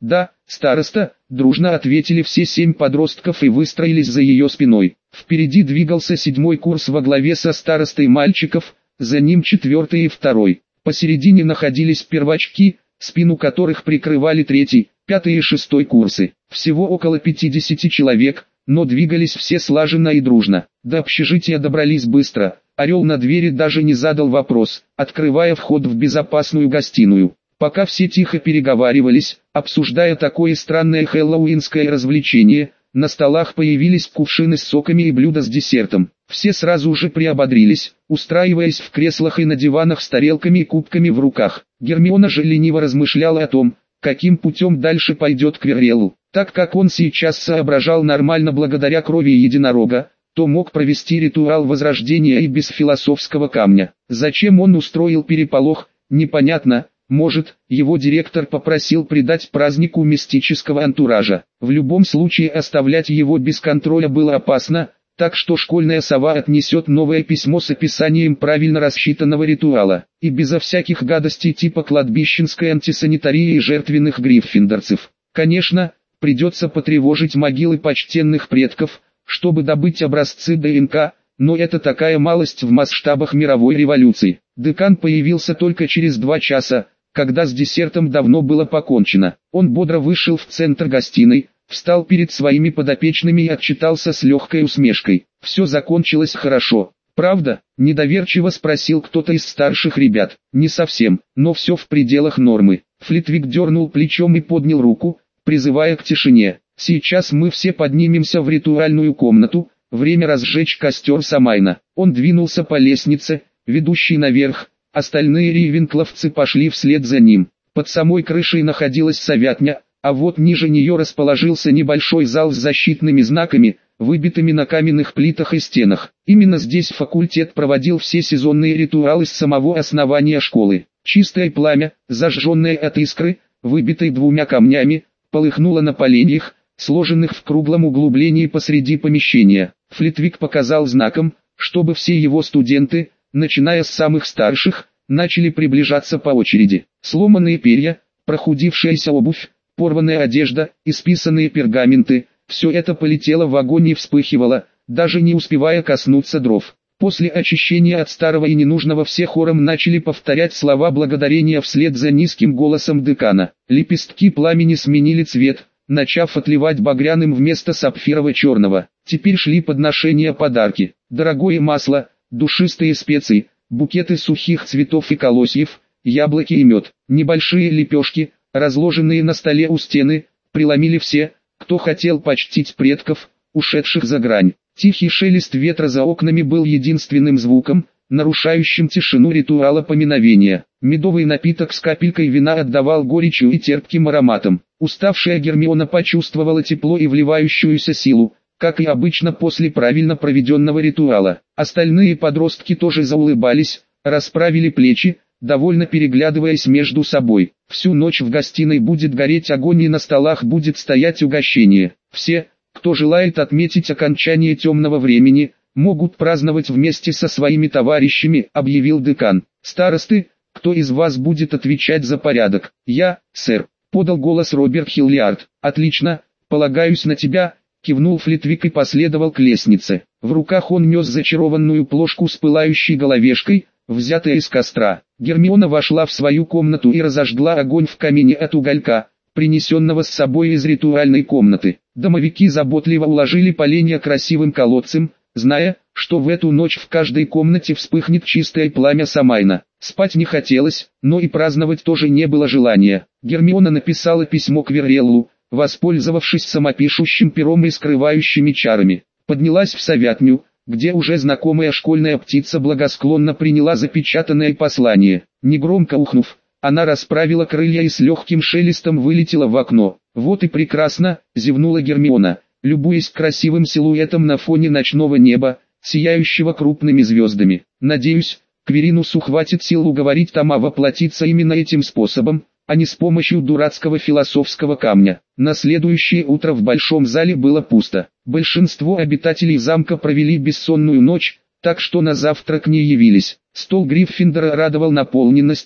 «Да, староста», — дружно ответили все 7 подростков и выстроились за ее спиной. Впереди двигался 7-й курс во главе со старостой мальчиков, за ним 4-й и 2-й. Посередине находились первачки, спину которых прикрывали 3-й, 5-й и 6-й курсы. Всего около 50 человек, но двигались все слаженно и дружно. До общежития добрались быстро. Орел на двери даже не задал вопрос, открывая вход в безопасную гостиную. Пока все тихо переговаривались, обсуждая такое странное хэллоуинское развлечение, на столах появились кувшины с соками и блюда с десертом. Все сразу же приободрились, устраиваясь в креслах и на диванах с тарелками и кубками в руках. Гермиона же лениво размышляла о том, каким путем дальше пойдет Квиррелл. Так как он сейчас соображал нормально благодаря крови единорога, то мог провести ритуал возрождения и без философского камня. Зачем он устроил переполох, непонятно. Может, его директор попросил придать празднику мистического антуража. В любом случае оставлять его без контроля было опасно, так что школьная сова отнесет новое письмо с описанием правильно рассчитанного ритуала, и безо всяких гадостей типа кладбищенской антисанитарии и жертвенных гриффиндорцев. Конечно, придется потревожить могилы почтенных предков, чтобы добыть образцы ДНК, но это такая малость в масштабах мировой революции. Декан появился только через 2 часа, когда с десертом давно было покончено. Он бодро вышел в центр гостиной, встал перед своими подопечными и отчитался с легкой усмешкой. «Все закончилось хорошо, правда?» – недоверчиво спросил кто-то из старших ребят. «Не совсем, но все в пределах нормы». Флитвик дернул плечом и поднял руку, призывая к тишине. «Сейчас мы все поднимемся в ритуальную комнату, время разжечь костер Самайна». Он двинулся по лестнице, ведущей наверх. Остальные рейвенкловцы пошли вслед за ним. Под самой крышей находилась совятня, а вот ниже нее расположился небольшой зал с защитными знаками, выбитыми на каменных плитах и стенах. Именно здесь факультет проводил все сезонные ритуалы с самого основания школы. Чистое пламя, зажженное от искры, выбитой 2 камнями, полыхнуло на поленьях, сложенных в круглом углублении посреди помещения. Флитвик показал знаком, чтобы все его студенты, начиная с самых старших, начали приближаться по очереди. Сломанные перья, прохудившаяся обувь, порванная одежда, исписанные пергаменты – все это полетело в огонь и вспыхивало, даже не успевая коснуться дров. После очищения от старого и ненужного все хором начали повторять слова благодарения вслед за низким голосом декана. Лепестки пламени сменили цвет, начав отливать багряным вместо сапфирово-черного. Теперь шли подношения подарки, дорогое масло, душистые специи, букеты сухих цветов и колосьев, яблоки и мед. Небольшие лепешки, разложенные на столе у стены, преломили все, кто хотел почтить предков, ушедших за грань. Тихий шелест ветра за окнами был единственным звуком, нарушающим тишину ритуала поминовения. Медовый напиток с капелькой вина отдавал горечью и терпким ароматом. Уставшая Гермиона почувствовала тепло и вливающуюся силу, как и обычно после правильно проведенного ритуала. Остальные подростки тоже заулыбались, расправили плечи, довольно переглядываясь между собой. Всю ночь в гостиной будет гореть огонь и на столах будет стоять угощение. Все, кто желает отметить окончание темного времени, могут праздновать вместе со своими товарищами, объявил декан. Старосты, кто из вас будет отвечать за порядок? Я, сэр, подал голос Роберт Хиллиард. Отлично, полагаюсь на тебя, кивнул Флитвик и последовал к лестнице. В руках он нес зачарованную плошку с пылающей головешкой, взятая из костра. Гермиона вошла в свою комнату и разожгла огонь в камине от уголька, принесенного с собой из ритуальной комнаты. Домовики заботливо уложили поленья красивым колодцем, зная, что в эту ночь в каждой комнате вспыхнет чистое пламя Самайна. Спать не хотелось, но и праздновать тоже не было желания. Гермиона написала письмо Квирреллу, воспользовавшись самопишущим пером и скрывающими чарами. Поднялась в совятню, где уже знакомая школьная птица благосклонно приняла запечатанное послание. Негромко ухнув, она расправила крылья и с легким шелестом вылетела в окно. «Вот и прекрасно», — зевнула Гермиона, любуясь красивым силуэтом на фоне ночного неба, сияющего крупными звездами. «Надеюсь, Квиринусу хватит сил уговорить Тома воплотиться именно этим способом, а не с помощью дурацкого философского камня». На следующее утро в большом зале было пусто. Большинство обитателей замка провели бессонную ночь, так что на завтрак не явились. Стол Гриффиндора радовал наполненностью,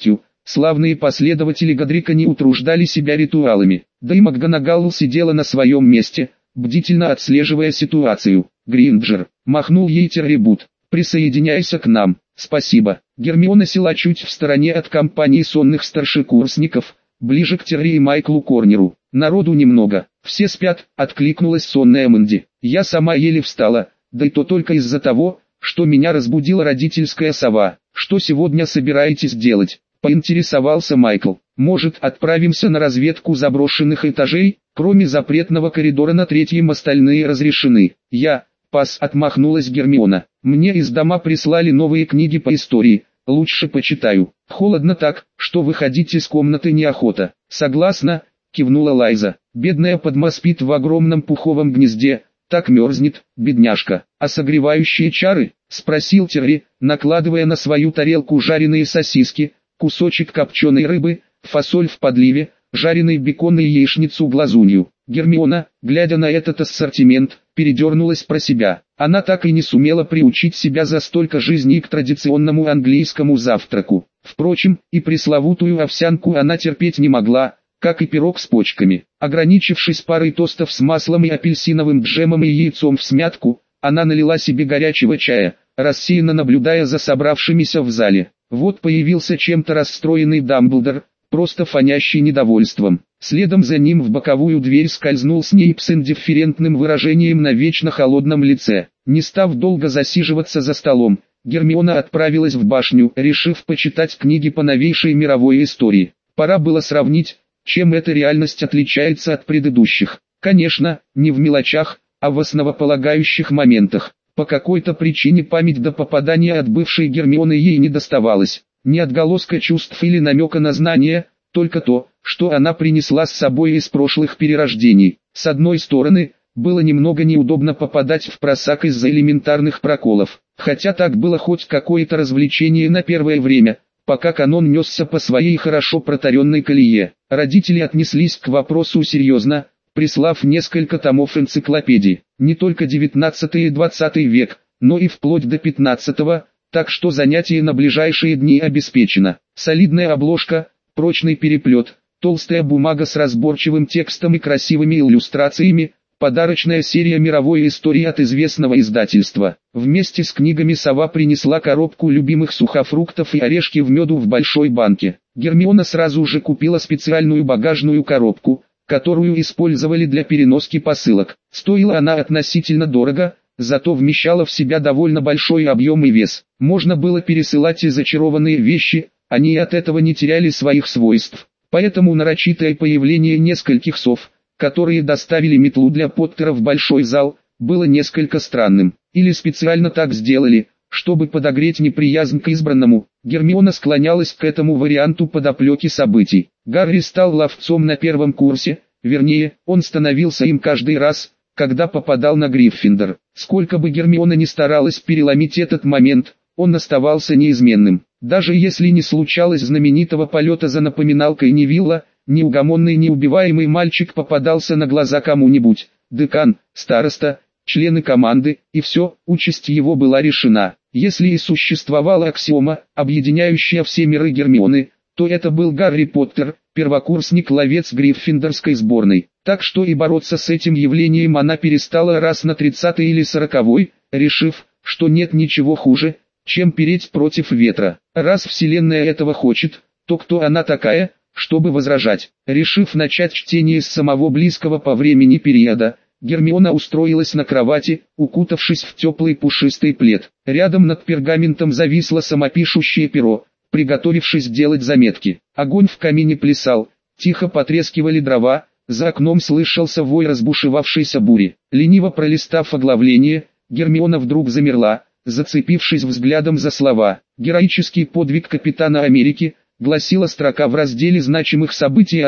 Славные последователи Годрика не утруждали себя ритуалами. Да и МакГонагал сидела на своем месте, бдительно отслеживая ситуацию. «Гринджер», — махнул ей Террибут, — «присоединяйся к нам». «Спасибо». Гермиона села чуть в стороне от компании сонных старшекурсников, ближе к Терри и Майклу Корнеру. «Народу немного, все спят», — откликнулась сонная Мэнди. «Я сама еле встала, да и то только из-за того, что меня разбудила родительская сова». «Что сегодня собираетесь делать?» — поинтересовался Майкл. «Может, отправимся на разведку заброшенных этажей? Кроме запретного коридора на третьем остальные разрешены». «Пас», — отмахнулась Гермиона. «Мне из дома прислали новые книги по истории, лучше почитаю. Холодно так, что выходить из комнаты неохота». «Согласна», — кивнула Лайза. «Бедная Падма спит в огромном пуховом гнезде, так мерзнет, бедняжка». «А согревающие чары?» — спросил Терри, накладывая на свою тарелку жареные сосиски, кусочек копченой рыбы, фасоль в подливе, жареный бекон и яичницу-глазунью. Гермиона, глядя на этот ассортимент, передернулась про себя. Она так и не сумела приучить себя за столько жизней к традиционному английскому завтраку. Впрочем, и пресловутую овсянку она терпеть не могла, как и пирог с почками. Ограничившись парой тостов с маслом и апельсиновым джемом и яйцом всмятку, она налила себе горячего чая, рассеянно наблюдая за собравшимися в зале. Вот появился чем-то расстроенный Дамблдор, просто фонящий недовольством. Следом за ним в боковую дверь скользнул Снейп с индифферентным выражением на вечно холодном лице. Не став долго засиживаться за столом, Гермиона отправилась в башню, решив почитать книги по новейшей мировой истории. Пора было сравнить, чем эта реальность отличается от предыдущих. Конечно, не в мелочах, а в основополагающих моментах. По какой-то причине память до попадания от бывшей Гермионы ей не доставалась. Ни отголоска чувств или намека на знания, только то, что она принесла с собой из прошлых перерождений. С одной стороны, было немного неудобно попадать в просак из-за элементарных проколов, хотя так было хоть какое-то развлечение на первое время, пока канон несся по своей хорошо протаренной колее. Родители отнеслись к вопросу серьезно, прислав несколько томов энциклопедий, не только 19 и 20 век, но и вплоть до 15-го, так что занятие на ближайшие дни обеспечено. Солидная обложка, прочный переплет, толстая бумага с разборчивым текстом и красивыми иллюстрациями, подарочная серия мировой истории от известного издательства. Вместе с книгами сова принесла коробку любимых сухофруктов и орешки в меду в большой банке. Гермиона сразу же купила специальную багажную коробку, которую использовали для переноски посылок. Стоила она относительно дорого, зато вмещала в себя довольно большой объем и вес. Можно было пересылать и зачарованные вещи, они от этого не теряли своих свойств. Поэтому нарочитое появление нескольких сов, которые доставили метлу для Поттера в большой зал, было несколько странным. Или специально так сделали, чтобы подогреть неприязнь к избранному. Гермиона склонялась к этому варианту подоплеки событий. Гарри стал ловцом на первом курсе, вернее, он становился им каждый раз, когда попадал на Гриффиндор. Сколько бы Гермиона ни старалась переломить этот момент, он оставался неизменным. Даже если не случалось знаменитого полета за напоминалкой Невилла, неугомонный неубиваемый мальчик попадался на глаза кому-нибудь, декан, староста, члены команды, и все, участь его была решена. Если и существовала аксиома, объединяющая все миры Гермионы, то это был Гарри Поттер, первокурсник-ловец Гриффиндорской сборной. Так что и бороться с этим явлением она перестала раз на 30-й или 40-й, решив, что нет ничего хуже, чем переть против ветра. Раз Вселенная этого хочет, то кто она такая, чтобы возражать? Решив начать чтение с самого близкого по времени периода, Гермиона устроилась на кровати, укутавшись в теплый пушистый плед. Рядом над пергаментом зависло самопишущее перо, приготовившись делать заметки. Огонь в камине плясал, тихо потрескивали дрова, за окном слышался вой разбушевавшейся бури. Лениво пролистав оглавление, Гермиона вдруг замерла, зацепившись взглядом за слова. «Героический подвиг капитана Америки», гласила строка в разделе значимых событий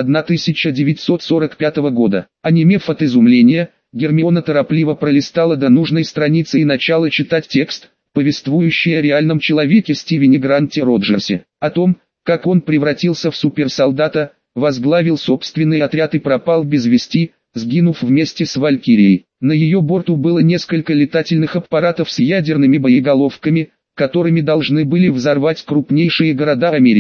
1945 года. Онемев от изумления, Гермиона торопливо пролистала до нужной страницы и начала читать текст, повествующий о реальном человеке Стивене Гранте Роджерсе, о том, как он превратился в суперсолдата, возглавил собственный отряд и пропал без вести, сгинув вместе с Валькирией. На ее борту было несколько летательных аппаратов с ядерными боеголовками, которыми должны были взорвать крупнейшие города Америки.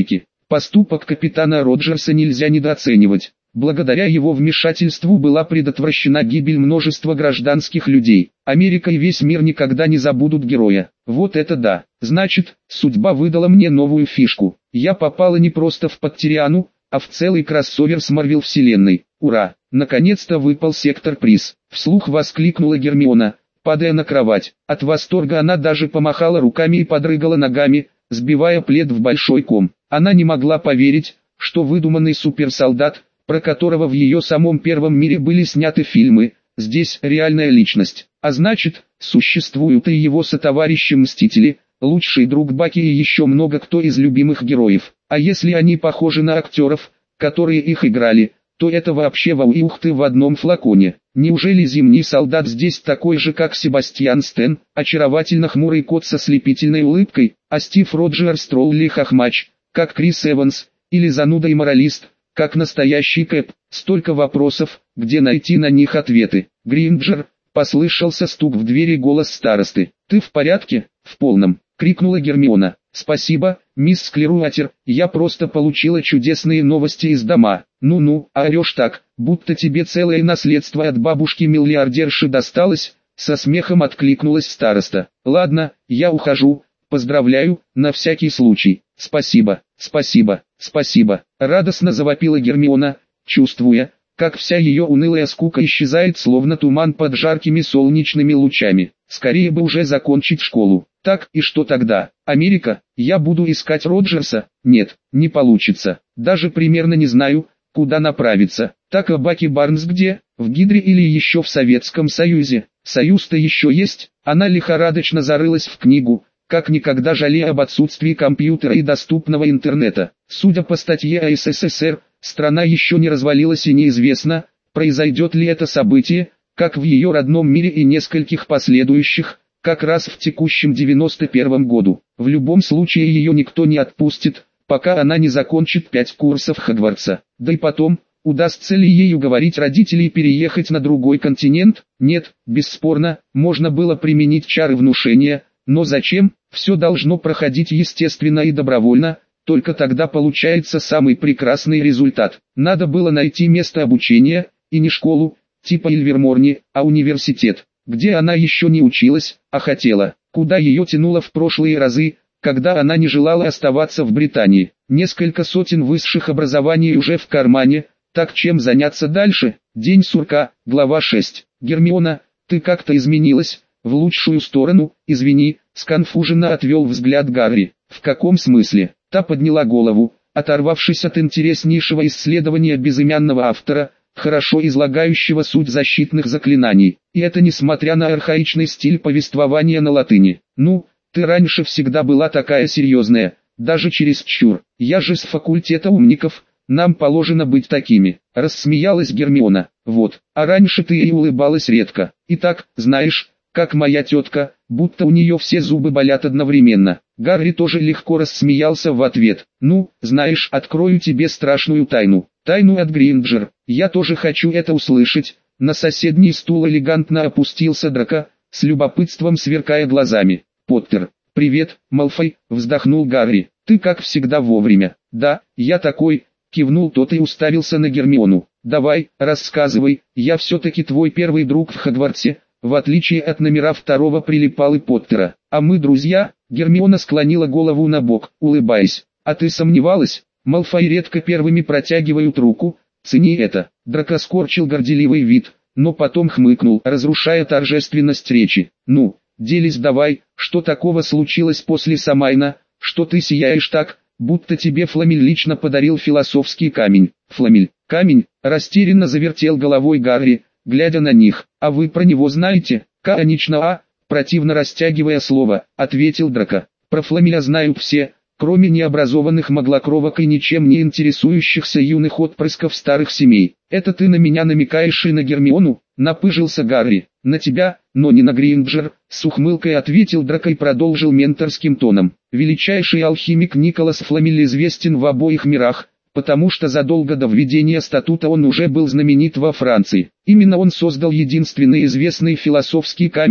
Поступок капитана Роджерса нельзя недооценивать. Благодаря его вмешательству была предотвращена гибель множества гражданских людей. Америка и весь мир никогда не забудут героя. Вот это да. Значит, судьба выдала мне новую фишку. Я попала не просто в Подтериану, а в целый кроссовер с Марвел вселенной. Ура! Наконец-то выпал сектор-приз. Вслух воскликнула Гермиона, падая на кровать. От восторга она даже помахала руками и подрыгала ногами, сбивая плед в большой ком. Она не могла поверить, что выдуманный суперсолдат, про которого в ее самом первом мире были сняты фильмы, здесь реальная личность. А значит, существуют и его сотоварищи-мстители, лучший друг Баки и еще много кто из любимых героев. А если они похожи на актеров, которые их играли, то это вообще вау и ух ты в одном флаконе. Неужели Зимний солдат здесь такой же, как Себастьян Стэн, очаровательно хмурый кот со слепительной улыбкой, а Стив Роджерс тролли хохмач, как Крис Эванс, или зануда и моралист, как настоящий Кэп? Столько вопросов, где найти на них ответы. Гринджер, послышался стук в двери, голос старосты. «Ты в порядке?» «В полном», — крикнула Гермиона. «Спасибо, мисс Склеруатер, я просто получила чудесные новости из дома». «Ну-ну, а орешь так, будто тебе целое наследство от бабушки-миллиардерши досталось», — со смехом откликнулась староста. «Ладно, я ухожу, поздравляю, на всякий случай». «Спасибо, спасибо, спасибо», — радостно завопила Гермиона, чувствуя, как вся ее унылая скука исчезает словно туман под жаркими солнечными лучами. Скорее бы уже закончить школу. Так, и что тогда? Америка? Я буду искать Роджерса? Нет, не получится. Даже примерно не знаю, куда направиться. Так, а Баки Барнс где? В Гидре или еще в Советском Союзе? Союз-то еще есть? Она лихорадочно зарылась в книгу, как никогда жалея об отсутствии компьютера и доступного интернета. Судя по статье о СССР, страна еще не развалилась и неизвестно, произойдет ли это событие, как в ее родном мире и нескольких последующих, как раз в текущем 91 году. В любом случае ее никто не отпустит, пока она не закончит 5 курсов Хогвартса. Да и потом, удастся ли ей уговорить родителей переехать на другой континент? Нет, бесспорно, можно было применить чары внушения, но зачем? Все должно проходить естественно и добровольно, только тогда получается самый прекрасный результат. Надо было найти место обучения, и не школу, типа Ильверморни, а университет, где она еще не училась, а хотела, куда ее тянуло в прошлые разы, когда она не желала оставаться в Британии. Несколько сотен высших образований уже в кармане, так чем заняться дальше? День сурка, глава 6. Гермиона, ты как-то изменилась, в лучшую сторону, извини, сконфуженно отвел взгляд Гарри. В каком смысле? Та подняла голову, оторвавшись от интереснейшего исследования безымянного автора, хорошо излагающего суть защитных заклинаний. И это несмотря на архаичный стиль повествования на латыни. Ну, ты раньше всегда была такая серьезная, даже чересчур. Я же с факультета умников, нам положено быть такими. Рассмеялась Гермиона. Вот, а раньше ты и улыбалась редко. Итак, знаешь, как моя тетка, будто у нее все зубы болят одновременно. Гарри тоже легко рассмеялся в ответ. Ну, знаешь, открою тебе страшную тайну. Тайну от Гринджер. Я тоже хочу это услышать. На соседний стул элегантно опустился Драко, с любопытством сверкая глазами. Поттер. «Привет, Малфой», — вздохнул Гарри. «Ты как всегда вовремя». «Да, я такой», — кивнул тот и уставился на Гермиону. «Давай, рассказывай, я все-таки твой первый друг в Хогвартсе». В отличие от номера второго прилипалы Поттера. «А мы друзья?» Гермиона склонила голову на бок, улыбаясь. «А ты сомневалась?» Малфой редко первыми протягивают руку, цени это. Драко скорчил горделивый вид, но потом хмыкнул, разрушая торжественность речи. «Ну, делись давай, что такого случилось после Самайна, что ты сияешь так, будто тебе Фламель лично подарил философский камень». «Фламель, камень?» Растерянно завертел головой Гарри, глядя на них. «А вы про него знаете?» «Конечно, противно растягивая слово, ответил Драко. «Про Фламеля знают все, кроме необразованных моглокровок и ничем не интересующихся юных отпрысков старых семей. Это ты на меня намекаешь и на Гермиону?» Напыжился Гарри. «На тебя, но не на Гринджер», с ухмылкой ответил Драко и продолжил менторским тоном. «Величайший алхимик Николас Фламель известен в обоих мирах, потому что задолго до введения статута он уже был знаменит во Франции. Именно он создал единственный известный философский камень,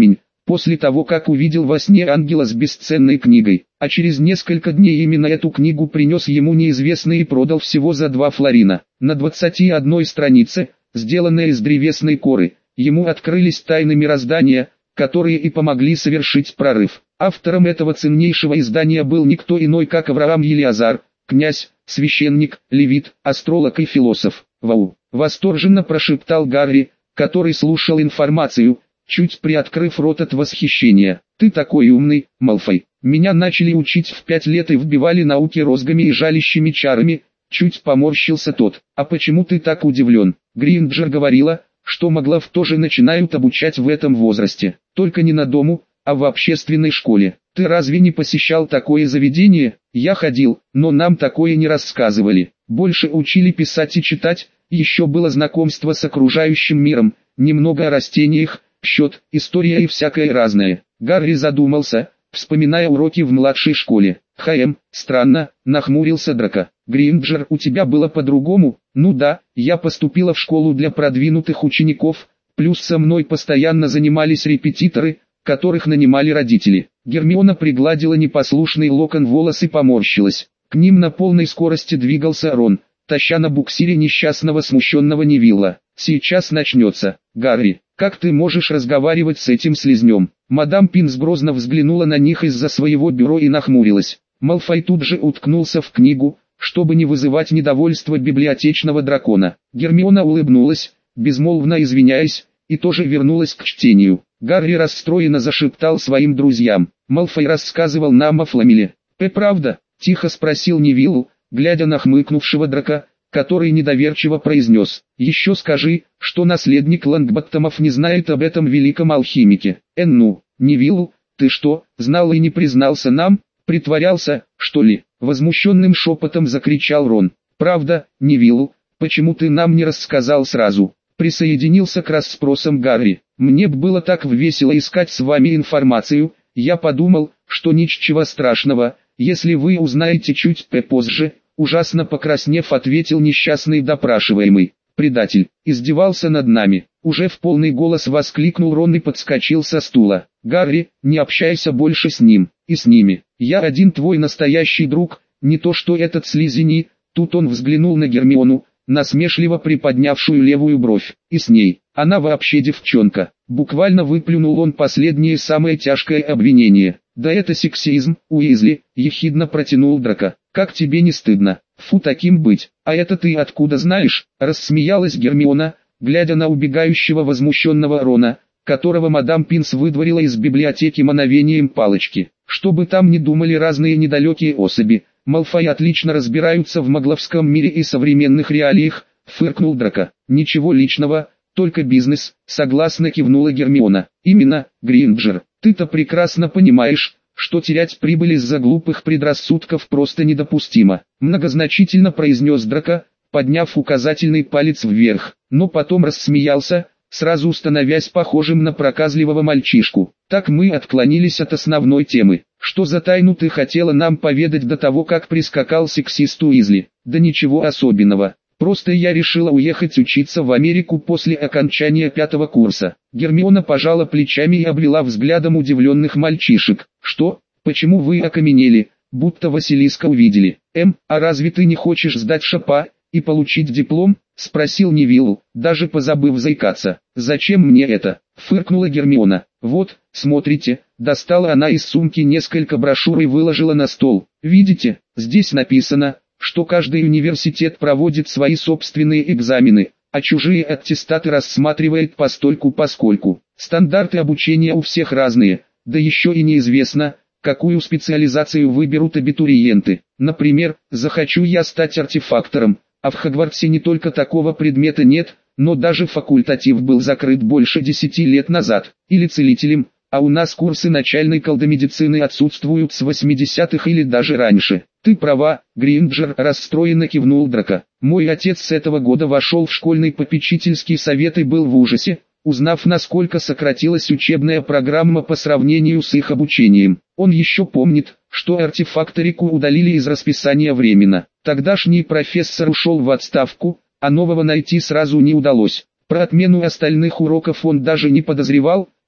после того как увидел во сне ангела с бесценной книгой, а через несколько дней именно эту книгу принес ему неизвестный и продал всего за 2 флорина. На 21 странице, сделанной из древесной коры, ему открылись тайны мироздания, которые и помогли совершить прорыв. Автором этого ценнейшего издания был никто иной, как Авраам Елиазар, князь, священник, левит, астролог и философ. «Вау!» — восторженно прошептал Гарри, который слушал информацию, чуть приоткрыв рот от восхищения. «Ты такой умный, Малфой! Меня начали учить в 5 лет и вбивали науки розгами и жалящими чарами», чуть поморщился тот. «А почему ты так удивлен? Гринджер говорила, что маглов тоже начинают обучать в этом возрасте, только не на дому, а в общественной школе. Ты разве не посещал такое заведение?» «Я ходил, но нам такое не рассказывали. Больше учили писать и читать, еще было знакомство с окружающим миром, немного о растениях, счет, история и всякое разное». Гарри задумался, вспоминая уроки в младшей школе. Странно», — нахмурился Драко. «Гринджер, у тебя было по-другому?» «Ну да, я поступила в школу для продвинутых учеников, плюс со мной постоянно занимались репетиторы, которых нанимали родители». Гермиона пригладила непослушный локон волос и поморщилась. К ним на полной скорости двигался Рон, таща на буксире несчастного смущенного Невилла. «Сейчас начнется. Гарри, как ты можешь разговаривать с этим слизнем?» Мадам Пинс грозно взглянула на них из-за своего бюро и нахмурилась. Малфой тут же уткнулся в книгу, чтобы не вызывать недовольство библиотечного дракона. Гермиона улыбнулась, безмолвно извиняясь, и тоже вернулась к чтению. Гарри расстроенно зашептал своим друзьям. «Малфой рассказывал нам о Фламеле». «Правда?» — тихо спросил Невилл, глядя на хмыкнувшего Драко, который недоверчиво произнес: «Еще скажи, что наследник Лонгботтомов не знает об этом великом алхимике». «Ну, Невилл, ты что, знал и не признался нам? Притворялся, что ли?» — возмущенным шепотом закричал Рон. «Правда, Невилл, почему ты нам не рассказал сразу?» Присоединился к расспросам Гарри. «Мне б было так весело искать с вами информацию, я подумал, что ничего страшного, если вы узнаете чуть позже», ужасно покраснев, ответил несчастный допрашиваемый. «Предатель, издевался над нами», уже в полный голос воскликнул Рон и подскочил со стула. «Гарри, не общайся больше с ним, и с ними, я один твой настоящий друг, не то что этот слизень». Тут он взглянул на Гермиону, насмешливо приподнявшую левую бровь, «и с ней, она вообще девчонка». Буквально выплюнул он последнее самое тяжкое обвинение. «Да это сексизм, Уизли», — ехидно протянул Драко. «Как тебе не стыдно? Фу, таким быть. А это ты откуда знаешь?» — рассмеялась Гермиона, глядя на убегающего возмущенного Рона, которого мадам Пинс выдворила из библиотеки мановением палочки. Что бы там ни думали разные недалекие особи, Малфой отлично разбираются в магловском мире и современных реалиях, фыркнул Драко. «Ничего личного, только бизнес», — согласно кивнула Гермиона. «Именно, Гринджер, ты-то прекрасно понимаешь, что терять прибыль из-за глупых предрассудков просто недопустимо», — многозначительно произнес Драко, подняв указательный палец вверх, но потом рассмеялся, сразу становясь похожим на проказливого мальчишку. «Так мы отклонились от основной темы. Что за тайну ты хотела нам поведать до того, как прискакал сексист Уизли?» «Да ничего особенного. Просто я решила уехать учиться в Америку после окончания 5-го курса». Гермиона пожала плечами и обвела взглядом удивленных мальчишек. «Что? Почему вы окаменели, будто Василиска увидели?» «А разве ты не хочешь сдать ШАПа и получить диплом?» — спросил Невилл, даже позабыв заикаться. «Зачем мне это?» — фыркнула Гермиона. «Вот, смотрите», — достала она из сумки несколько брошюр и выложила на стол. «Видите, здесь написано, что каждый университет проводит свои собственные экзамены, а чужие аттестаты рассматривает постольку-поскольку. Стандарты обучения у всех разные, да еще и неизвестно, какую специализацию выберут абитуриенты. Например, захочу я стать артефактором, а в Хогвартсе не только такого предмета нет, но даже факультатив был закрыт больше 10 лет назад, или целителем, а у нас курсы начальной колдомедицины отсутствуют с 80-х или даже раньше». «Ты права, Гринджер», — расстроенно кивнул Драко. «Мой отец с этого года вошел в школьный попечительский совет и был в ужасе, узнав, насколько сократилась учебная программа по сравнению с их обучением. Он еще помнит, что артефакторику удалили из расписания временно. Тогдашний профессор ушел в отставку, а нового найти сразу не удалось. Про отмену остальных уроков он даже не подозревал,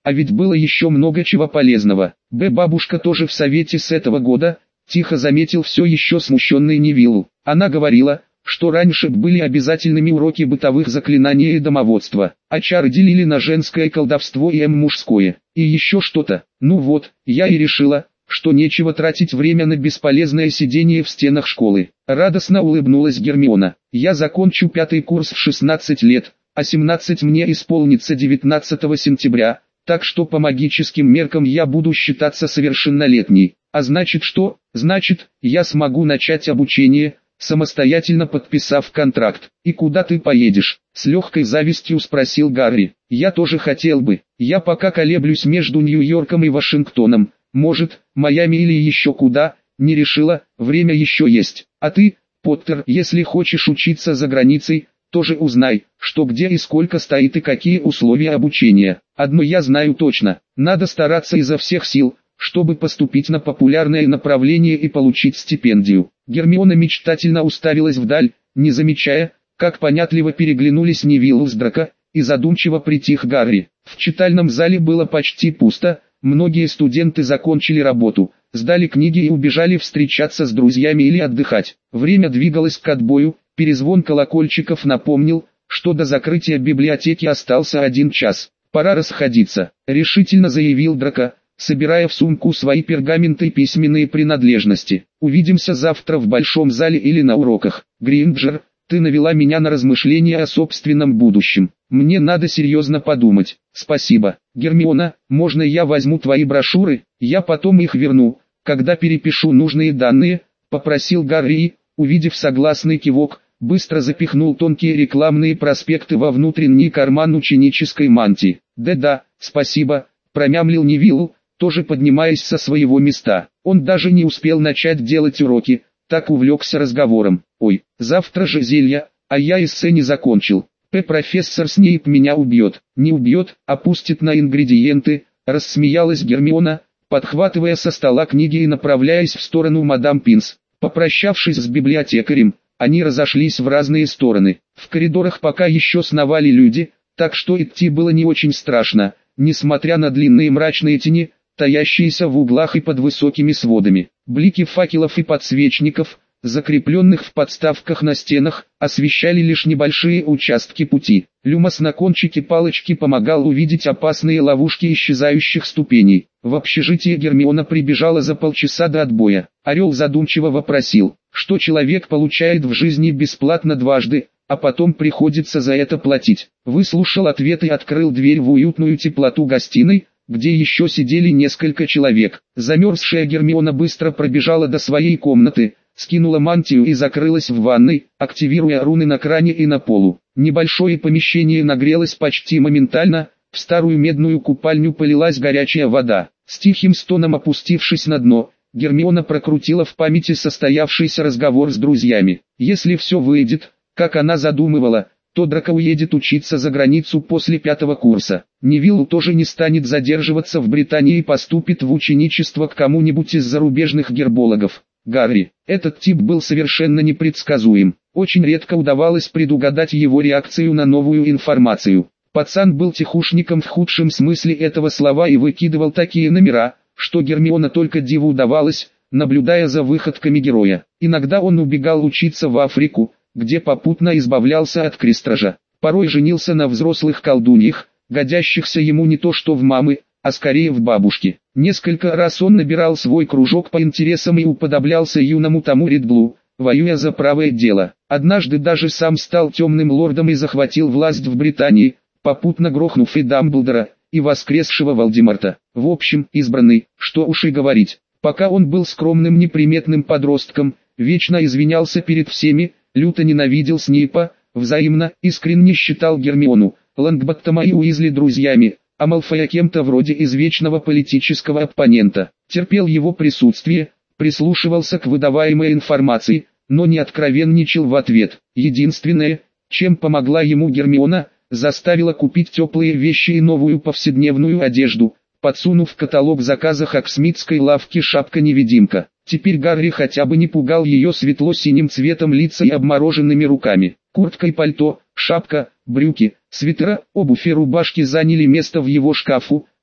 А ведь было еще много чего полезного. Бабушка тоже в совете с этого года, тихо заметил все еще смущенный Невиллу. Она говорила, что раньше были обязательными уроки бытовых заклинаний и домоводства, а чары делили на женское колдовство и мужское, и еще что-то. Ну вот, я и решила, что нечего тратить время на бесполезное сидение в стенах школы. Радостно улыбнулась Гермиона. Я закончу 5-й курс в 16 лет, а 17 мне исполнится 19 сентября, так что по магическим меркам я буду считаться совершеннолетней. А значит что? Значит, я смогу начать обучение, самостоятельно подписав контракт. «И куда ты поедешь?» — с легкой завистью спросил Гарри. «Я тоже хотел бы. Я пока колеблюсь между Нью-Йорком и Вашингтоном. Может, Майами или еще куда, не решила, время еще есть. А ты, Поттер, если хочешь учиться за границей, тоже узнай, что где и сколько стоит и какие условия обучения. Одно я знаю точно, надо стараться изо всех сил, чтобы поступить на популярное направление и получить стипендию». Гермиона мечтательно уставилась вдаль, не замечая, как понятливо переглянулись Невилл с Драко, и задумчиво притих Гарри. В читальном зале было почти пусто, многие студенты закончили работу, сдали книги и убежали встречаться с друзьями или отдыхать. Время двигалось к отбою, перезвон колокольчиков напомнил, что до закрытия библиотеки остался 1 час. «Пора расходиться», — решительно заявил Драко, собирая в сумку свои пергаменты и письменные принадлежности. «Увидимся завтра в большом зале или на уроках. Гринджер, ты навела меня на размышления о собственном будущем. Мне надо серьезно подумать». «Спасибо. Гермиона, можно я возьму твои брошюры? Я потом их верну, когда перепишу нужные данные», — попросил Гарри, увидев согласный кивок, быстро запихнул тонкие рекламные проспекты во внутренний карман ученической мантии. «Да-да, спасибо», — промямлил Невилл, тоже поднимаясь со своего места. Он даже не успел начать делать уроки, так увлекся разговором. «Ой, завтра же зелья, а я эссе не закончил. Профессор Снейп меня убьет». «Не убьет, а пустит на ингредиенты», — рассмеялась Гермиона, подхватывая со стола книги и направляясь в сторону мадам Пинс. Попрощавшись с библиотекарем, они разошлись в разные стороны. В коридорах пока еще сновали люди, так что идти было не очень страшно, несмотря на длинные мрачные тени, таящиеся в углах и под высокими сводами. Блики факелов и подсвечников, закрепленных в подставках на стенах, освещали лишь небольшие участки пути. Люмос на кончике палочки помогал увидеть опасные ловушки исчезающих ступеней. В общежитие Гермиона прибежала за полчаса до отбоя. Орел задумчиво вопросил, что человек получает в жизни бесплатно дважды, а потом приходится за это платить. Выслушал ответ и открыл дверь в уютную теплоту гостиной, где еще сидели несколько человек. Замерзшая Гермиона быстро пробежала до своей комнаты, скинула мантию и закрылась в ванной, активируя руны на кране и на полу. Небольшое помещение нагрелось почти моментально, в старую медную купальню полилась горячая вода. С тихим стоном опустившись на дно, Гермиона прокрутила в памяти состоявшийся разговор с друзьями. Если все выйдет, как она задумывала, то Драко уедет учиться за границу после 5-го курса. Невилл тоже не станет задерживаться в Британии и поступит в ученичество к кому-нибудь из зарубежных гербологов. Гарри, этот тип был совершенно непредсказуем. Очень редко удавалось предугадать его реакцию на новую информацию. Пацан был тихушником в худшем смысле этого слова и выкидывал такие номера, что Гермиона только диву удавалось, наблюдая за выходками героя. Иногда он убегал учиться в Африку, где попутно избавлялся от крестража. Порой женился на взрослых колдуньях, годящихся ему не то что в мамы, а скорее в бабушки. Несколько раз он набирал свой кружок по интересам и уподоблялся юному тому Ридлу, воюя за правое дело. Однажды даже сам стал темным лордом и захватил власть в Британии, попутно грохнув и Дамблдора, и воскресшего Волдеморта. В общем, избранный, что уж и говорить. Пока он был скромным неприметным подростком, вечно извинялся перед всеми, люто ненавидел Снейпа, взаимно, искренне считал Гермиону, Лонгботтома и Уизли друзьями, а Малфоя кем-то вроде извечного политического оппонента. Терпел его присутствие, прислушивался к выдаваемой информации, но не откровенничал в ответ. Единственное, чем помогла ему Гермиона, заставила купить теплые вещи и новую повседневную одежду, подсунув в каталог заказа хаксмитской лавки шапка-невидимка. Теперь Гарри хотя бы не пугал ее светло-синим цветом лица и обмороженными руками. Куртка и пальто, шапка, брюки, свитера, обувь и рубашки заняли место в его шкафу,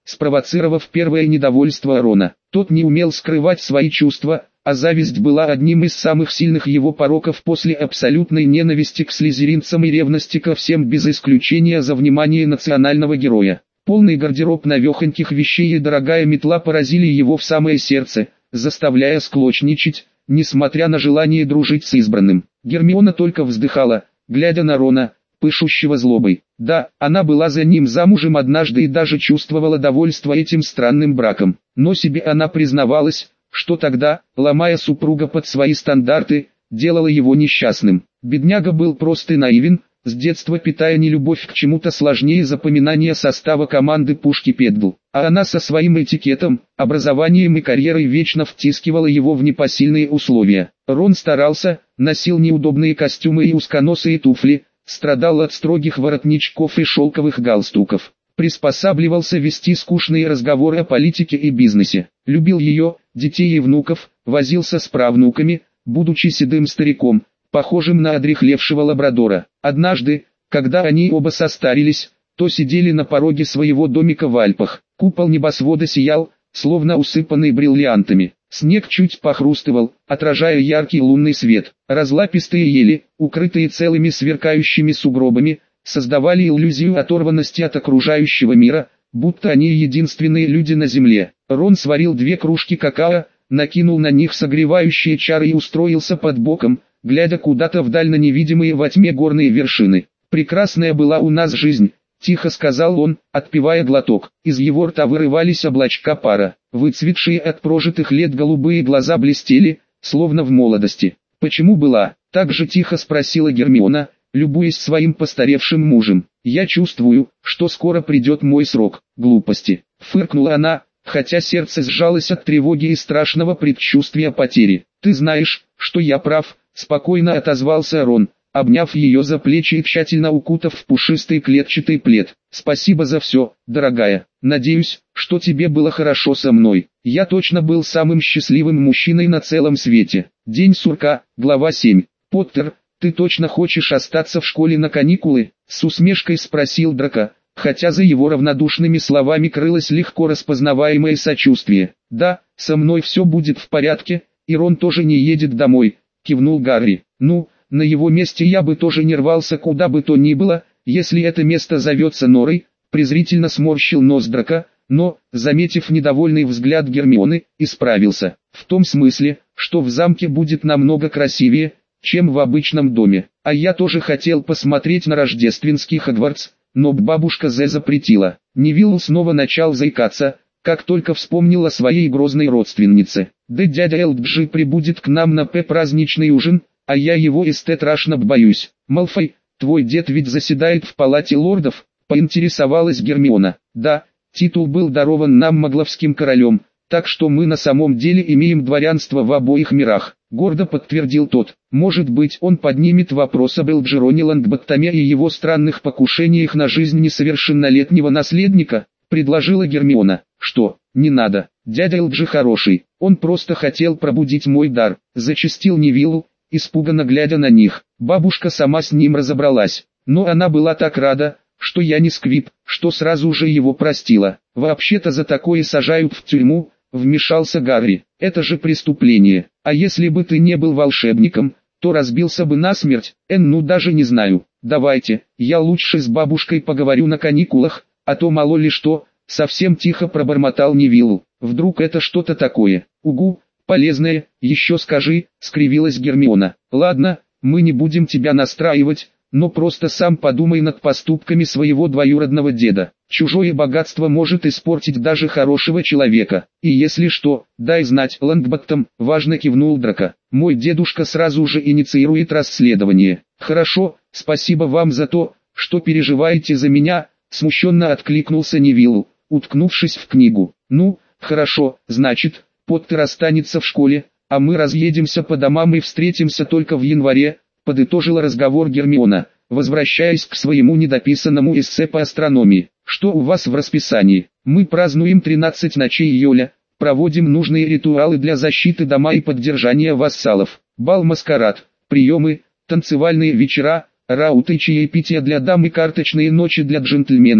спровоцировав первое недовольство Рона. Тот не умел скрывать свои чувства, а зависть была одним из самых сильных его пороков после абсолютной ненависти к слизеринцам и ревности ко всем без исключения за внимание национального героя. Полный гардероб новехоньких вещей и дорогая метла поразили его в самое сердце, заставляя склочничать, несмотря на желание дружить с избранным. Гермиона только вздыхала, глядя на Рона, пышущего злобой. Да, она была за ним замужем однажды и даже чувствовала довольство этим странным браком. Но себе она признавалась, что тогда, ломая супруга под свои стандарты, делала его несчастным. Бедняга был прост и наивен, с детства питая нелюбовь к чему-то сложнее запоминания состава команды Пушки Педгл. А она со своим этикетом, образованием и карьерой вечно втискивала его в непосильные условия. Рон старался, носил неудобные костюмы и узконосые туфли, страдал от строгих воротничков и шелковых галстуков. Приспосабливался вести скучные разговоры о политике и бизнесе. Любил ее, детей и внуков, возился с правнуками, будучи седым стариком, похожим на одряхлевшего лабрадора. Однажды, когда они оба состарились, то сидели на пороге своего домика в Альпах. Купол небосвода сиял, словно усыпанный бриллиантами. Снег чуть похрустывал, отражая яркий лунный свет. Разлапистые ели, укрытые целыми сверкающими сугробами, создавали иллюзию оторванности от окружающего мира, будто они единственные люди на земле. Рон сварил 2 кружки какао, накинул на них согревающие чары и устроился под боком, глядя куда-то вдаль на невидимые во тьме горные вершины. «Прекрасная была у нас жизнь», — тихо сказал он, отпивая глоток. Из его рта вырывались облачка пара. Выцветшие от прожитых лет голубые глаза блестели, словно в молодости. «Почему была?» — так же тихо спросила Гермиона, любуясь своим постаревшим мужем. «Я чувствую, что скоро придет мой срок». «Глупости», — фыркнула она, хотя сердце сжалось от тревоги и страшного предчувствия потери. «Ты знаешь, что я прав», — спокойно отозвался Рон, обняв ее за плечи и тщательно укутав в пушистый клетчатый плед. «Спасибо за все, дорогая. Надеюсь, что тебе было хорошо со мной. Я точно был самым счастливым мужчиной на целом свете». День сурка, глава 7. «Поттер, ты точно хочешь остаться в школе на каникулы?» — с усмешкой спросил Драко, хотя за его равнодушными словами крылось легко распознаваемое сочувствие. «Да, со мной все будет в порядке, и Рон тоже не едет домой», — кивнул Гарри. «Ну, на его месте я бы тоже не рвался куда бы то ни было, если это место зовется Норой», — презрительно сморщил нос Драко, но, заметив недовольный взгляд Гермионы, исправился. «В том смысле, что в замке будет намного красивее, чем в обычном доме. А я тоже хотел посмотреть на рождественский Хогвартс, но бабушка Зе запретила». Невилл снова начал заикаться, как только вспомнил о своей грозной родственнице. «Да дядя Элджи прибудет к нам на праздничный ужин, а я его страшно боюсь». «Малфой, твой дед ведь заседает в палате лордов?» — поинтересовалась Гермиона. «Да, титул был дарован нам Магловским королем, так что мы на самом деле имеем дворянство в обоих мирах», — гордо подтвердил тот. «Может быть, он поднимет вопрос об Элджероне Лонгботтоме и его странных покушениях на жизнь несовершеннолетнего наследника?» — предложила Гермиона. «Что, не надо, дядя Элджи хороший, он просто хотел пробудить мой дар», — зачастил Невилл, испуганно глядя на них. Бабушка сама с ним разобралась, но она была так рада, что я не сквиб, что сразу же его простила. «Вообще-то за такое сажают в тюрьму», — вмешался Гарри. «Это же преступление. А если бы ты не был волшебником, то разбился бы насмерть». Ну даже не знаю. Давайте, я лучше с бабушкой поговорю на каникулах, а то мало ли что», — совсем тихо пробормотал Невилл. «Вдруг это что-то такое?» «Угу, полезное, еще скажи», — скривилась Гермиона. «Ладно, мы не будем тебя настраивать, но просто сам подумай над поступками своего двоюродного деда. Чужое богатство может испортить даже хорошего человека. И если что, дай знать Лонгботтом», — важно кивнул Драко. «Мой дедушка сразу же инициирует расследование». «Хорошо, спасибо вам за то, что переживаете за меня», — смущенно откликнулся Невилл, уткнувшись в книгу. «Ну, хорошо, значит, Поттер останется в школе, а мы разъедемся по домам и встретимся только в январе», — подытожила разговор Гермиона, возвращаясь к своему недописанному эссе по астрономии. «Что у вас в расписании?» «Мы празднуем 13 ночей июля, проводим нужные ритуалы для защиты дома и поддержания вассалов, бал-маскарад, приемы, танцевальные вечера, рауты, чаепития для дам и карточные ночи для джентльменов»,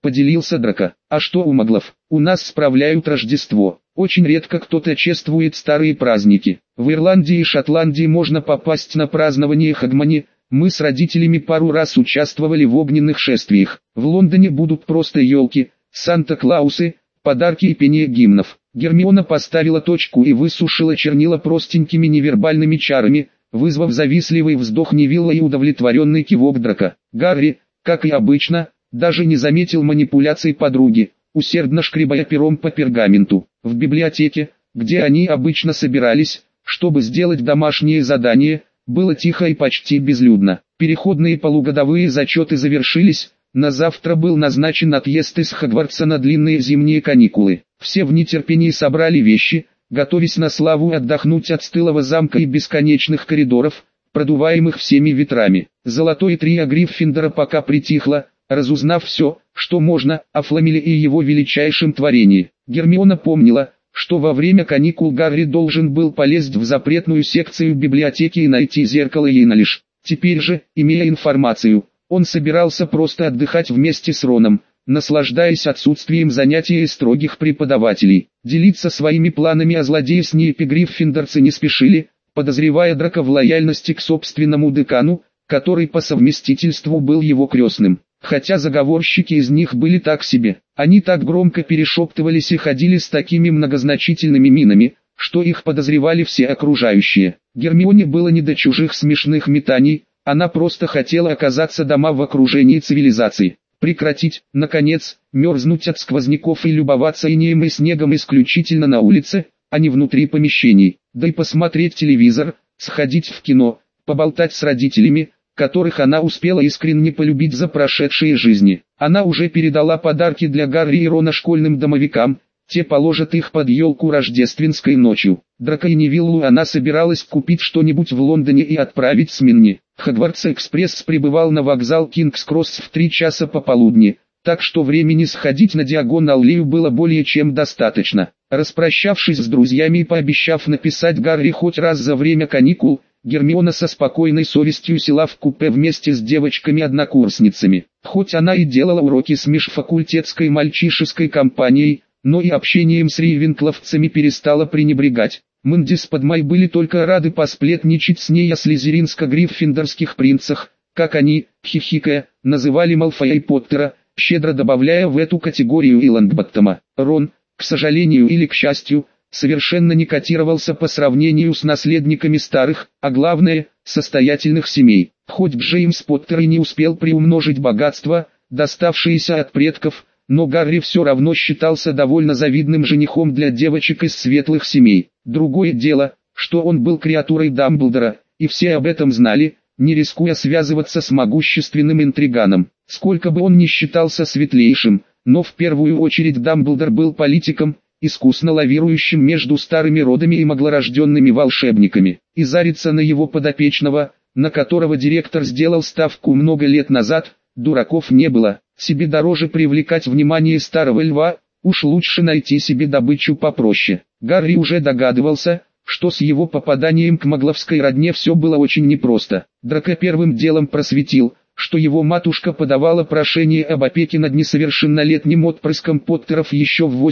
поделился Драко. А что у маглов? У нас справляют Рождество. Очень редко кто-то чествует старые праздники. В Ирландии и Шотландии можно попасть на празднование Хагмани. Мы с родителями пару раз участвовали в огненных шествиях. В Лондоне будут просто елки, Санта-Клаусы, подарки и пение гимнов. Гермиона поставила точку и высушила чернила простенькими невербальными чарами, вызвав завистливый вздох Невилла и удовлетворенный кивок Драко. Гарри, как и обычно, даже не заметил манипуляций подруги, усердно шкребая пером по пергаменту. В библиотеке, где они обычно собирались, чтобы сделать домашние задания, было тихо и почти безлюдно. Переходные полугодовые зачеты завершились, на завтра был назначен отъезд из Хогвартса на длинные зимние каникулы. Все в нетерпении собрали вещи, готовясь на славу отдохнуть от стылого замка и бесконечных коридоров, продуваемых всеми ветрами. Золотое трио Гриффиндора пока притихло, разузнав все, что можно, о Фламеле и его величайшем творении. Гермиона помнила, что во время каникул Гарри должен был полезть в запретную секцию библиотеки и найти зеркало Йеналиш. Теперь же, имея информацию, он собирался просто отдыхать вместе с Роном, наслаждаясь отсутствием занятий и строгих преподавателей. Делиться своими планами о злодее Снейпе гриффиндорцы не спешили, подозревая Драко в лояльности к собственному декану, который по совместительству был его крестным. Хотя заговорщики из них были так себе, они так громко перешептывались и ходили с такими многозначительными минами, что их подозревали все окружающие. Гермионе было не до чужих смешных метаний, она просто хотела оказаться дома в окружении цивилизации. Прекратить, наконец, мерзнуть от сквозняков и любоваться инеем и снегом исключительно на улице, а не внутри помещений. Да и посмотреть телевизор, сходить в кино, поболтать с родителями, которых она успела искренне полюбить за прошедшие жизни. Она уже передала подарки для Гарри и Рона школьным домовикам, те положат их под елку рождественской ночью. Драко и Невиллу она собиралась купить что-нибудь в Лондоне и отправить с Минни. Хогвартс-экспресс прибывал на вокзал Кингс-Кросс в 3 часа пополудни, так что времени сходить на Диагонал-Аллею было более чем достаточно. Распрощавшись с друзьями и пообещав написать Гарри хоть раз за время каникул, Гермиона со спокойной совестью села в купе вместе с девочками-однокурсницами. Хоть она и делала уроки с межфакультетской мальчишеской компанией, но и общением с рейвенкловцами перестала пренебрегать. Мэнди с Падмой были только рады посплетничать с ней о слизеринско-гриффиндорских принцах, как они, хихикая, называли Малфоя и Поттера, щедро добавляя в эту категорию и Лонгботтома. Рон, к сожалению или к счастью, совершенно не котировался по сравнению с наследниками старых, а главное, состоятельных семей. Хоть Джеймс Поттер и не успел приумножить богатство, доставшееся от предков, но Гарри все равно считался довольно завидным женихом для девочек из светлых семей. Другое дело, что он был креатурой Дамблдора, и все об этом знали, не рискуя связываться с могущественным интриганом. Сколько бы он ни считался светлейшим, но в первую очередь Дамблдор был политиком, искусно лавирующим между старыми родами и маглорожденными волшебниками. И зариться на его подопечного, на которого директор сделал ставку много лет назад, дураков не было. Себе дороже привлекать внимание старого льва, уж лучше найти себе добычу попроще. Гарри уже догадывался, что с его попаданием к магловской родне все было очень непросто. Драко первым делом просветил, что его матушка подавала прошение об опеке над несовершеннолетним отпрыском Поттеров еще в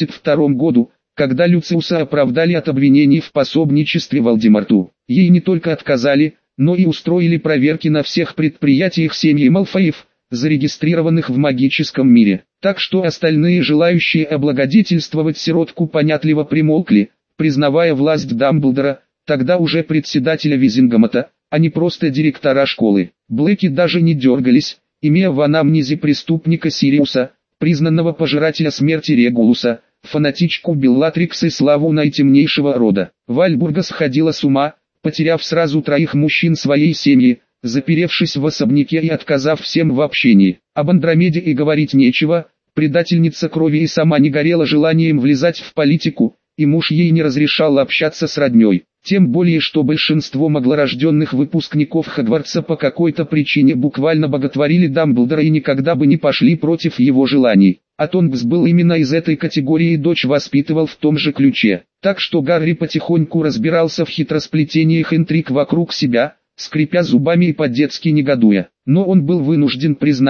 82 году, когда Люциуса оправдали от обвинений в пособничестве Волдеморту. Ей не только отказали, но и устроили проверки на всех предприятиях семьи Малфоев, зарегистрированных в магическом мире. Так что остальные желающие облагодетельствовать сиротку понятливо примолкли, признавая власть Дамблдора, тогда уже председателя Визингомота, а не просто директора школы. Блэки даже не дергались, имея в анамнезе преступника Сириуса, признанного пожирателя смерти Регулуса, фанатичку Беллатрикс и славу наитемнейшего рода. Вальбурга сходила с ума, потеряв сразу 3 мужчин своей семьи, заперевшись в особняке и отказав всем в общении. Об Андромеде и говорить нечего, предательница крови и сама не горела желанием влезать в политику, и муж ей не разрешал общаться с родней. Тем более, что большинство маглорожденных выпускников Хогвартса по какой-то причине буквально боготворили Дамблдора и никогда бы не пошли против его желаний. А Тонкс был именно из этой категории и дочь воспитывал в том же ключе. Так что Гарри потихоньку разбирался в хитросплетениях интриг вокруг себя, скрипя зубами и по-детски негодуя. Но он был вынужден признать,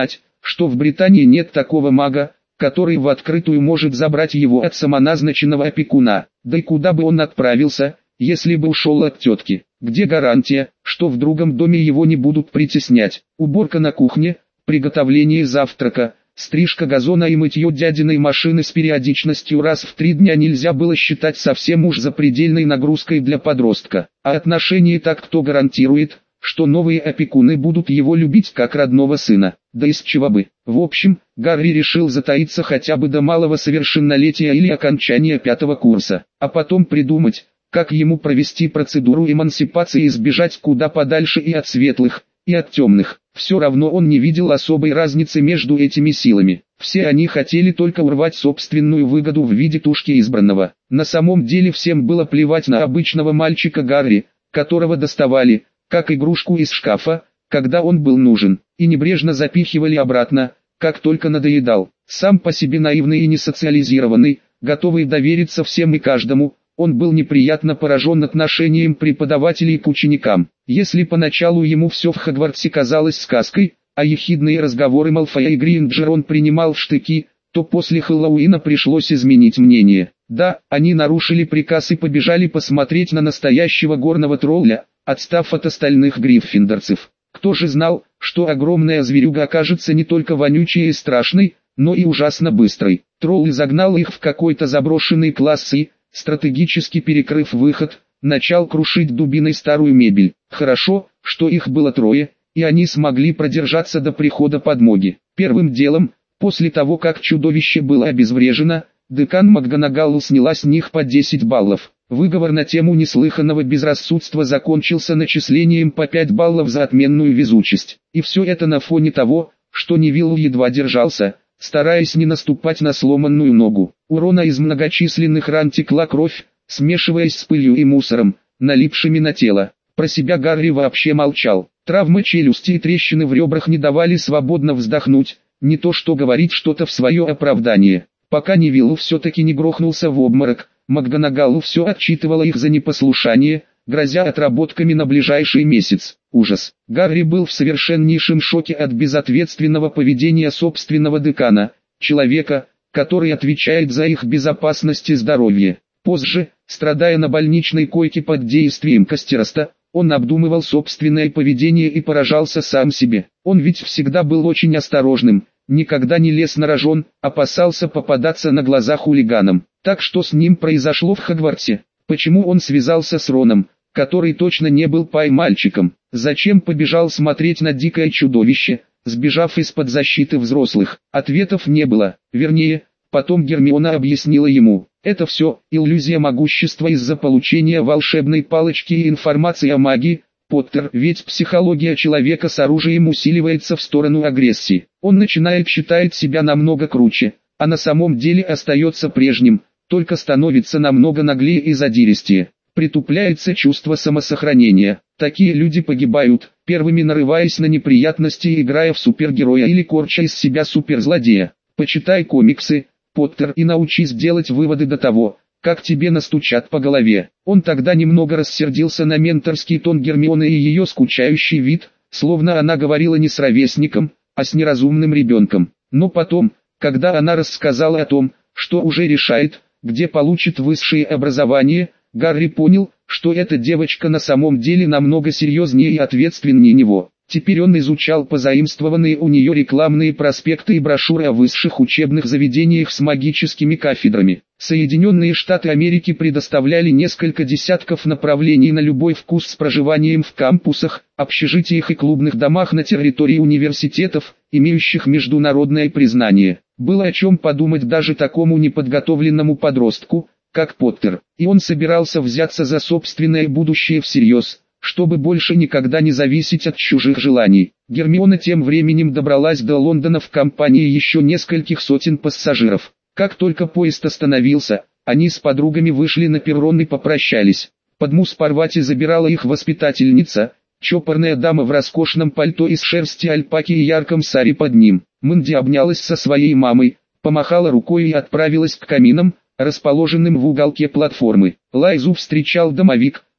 что в Британии нет такого мага, который в открытую может забрать его от самоназначенного опекуна. Да и куда бы он отправился, если бы ушел от тетки? Где гарантия, что в другом доме его не будут притеснять? Уборка на кухне, приготовление завтрака, стрижка газона и мытье дядиной машины с периодичностью раз в 3 дня нельзя было считать совсем уж запредельной нагрузкой для подростка. А отношения так кто гарантирует, что новые опекуны будут его любить как родного сына? Да из чего бы? В общем, Гарри решил затаиться хотя бы до малого совершеннолетия или окончания 5-го курса, а потом придумать, как ему провести процедуру эмансипации и сбежать куда подальше и от светлых, и от темных. Все равно он не видел особой разницы между этими силами. Все они хотели только урвать собственную выгоду в виде тушки избранного. На самом деле всем было плевать на обычного мальчика Гарри, которого доставали, как игрушку из шкафа, когда он был нужен, и небрежно запихивали обратно, как только надоедал. Сам по себе наивный и несоциализированный, готовый довериться всем и каждому, он был неприятно поражен отношением преподавателей к ученикам. Если поначалу ему все в Хогвартсе казалось сказкой, а ехидные разговоры Малфоя и Гринджера он принимал в штыки, то после Хэллоуина пришлось изменить мнение. Да, они нарушили приказ и побежали посмотреть на настоящего горного тролля, отстав от остальных гриффиндорцев. Кто же знал, что огромная зверюга окажется не только вонючей и страшной, но и ужасно быстрой. Тролль загнал их в какой-то заброшенный класс и, стратегически перекрыв выход, начал крушить дубиной старую мебель. Хорошо, что их было 3, и они смогли продержаться до прихода подмоги. Первым делом, после того как чудовище было обезврежено, декан МакГонагалл сняла с них по 10 баллов. Выговор на тему неслыханного безрассудства закончился начислением по 5 баллов за отменную везучесть. И все это на фоне того, что Невилл едва держался, стараясь не наступать на сломанную ногу. У Рона из многочисленных ран текла кровь, смешиваясь с пылью и мусором, налипшими на тело. Про себя Гарри вообще молчал. Травмы челюсти и трещины в ребрах не давали свободно вздохнуть, не то что говорить что-то в свое оправдание. Пока Невилл все-таки не грохнулся в обморок, МакГонагалл все отчитывала их за непослушание, грозя отработками на ближайший месяц. Ужас. Гарри был в совершеннейшем шоке от безответственного поведения собственного декана, человека, который отвечает за их безопасность и здоровье. Позже, страдая на больничной койке под действием Костероста, он обдумывал собственное поведение и поражался сам себе. Он ведь всегда был очень осторожным, никогда не лез на рожон, опасался попадаться на глаза хулиганам. Так что с ним произошло в Хогвартсе? Почему он связался с Роном, который точно не был пай-мальчиком? Зачем побежал смотреть на дикое чудовище, сбежав из-под защиты взрослых? Ответов не было. Вернее, потом Гермиона объяснила ему. Это все иллюзия могущества из-за получения волшебной палочки и информации о магии, Поттер, ведь психология человека с оружием усиливается в сторону агрессии. Он начинает считать себя намного круче, а на самом деле остается прежним, только становится намного наглее и задиристее. Притупляется чувство самосохранения. Такие люди погибают, первыми нарываясь на неприятности и играя в супергероя или корча из себя суперзлодея. Почитай комиксы, Поттер, и научись делать выводы до того, как тебе настучат по голове. Он тогда немного рассердился на менторский тон Гермионы и ее скучающий вид, словно она говорила не с ровесником, а с неразумным ребенком. Но потом, когда она рассказала о том, что уже решает, где получит высшее образование, Гарри понял, что эта девочка на самом деле намного серьезнее и ответственнее него. Теперь он изучал позаимствованные у нее рекламные проспекты и брошюры о высших учебных заведениях с магическими кафедрами. Соединенные Штаты Америки предоставляли несколько десятков направлений на любой вкус с проживанием в кампусах, общежитиях и клубных домах на территории университетов, имеющих международное признание. Было о чем подумать даже такому неподготовленному подростку, как Поттер, и он собирался взяться за собственное будущее всерьез, чтобы больше никогда не зависеть от чужих желаний. Гермиона тем временем добралась до Лондона в компании еще нескольких сотен пассажиров. Как только поезд остановился, они с подругами вышли на перрон и попрощались. Подмус Парвати забирала их воспитательница, чопорная дама в роскошном пальто из шерсти альпаки и ярком саре под ним. Мэнди обнялась со своей мамой, помахала рукой и отправилась к каминам, расположенным в уголке платформы. Лайзу встречал домовик,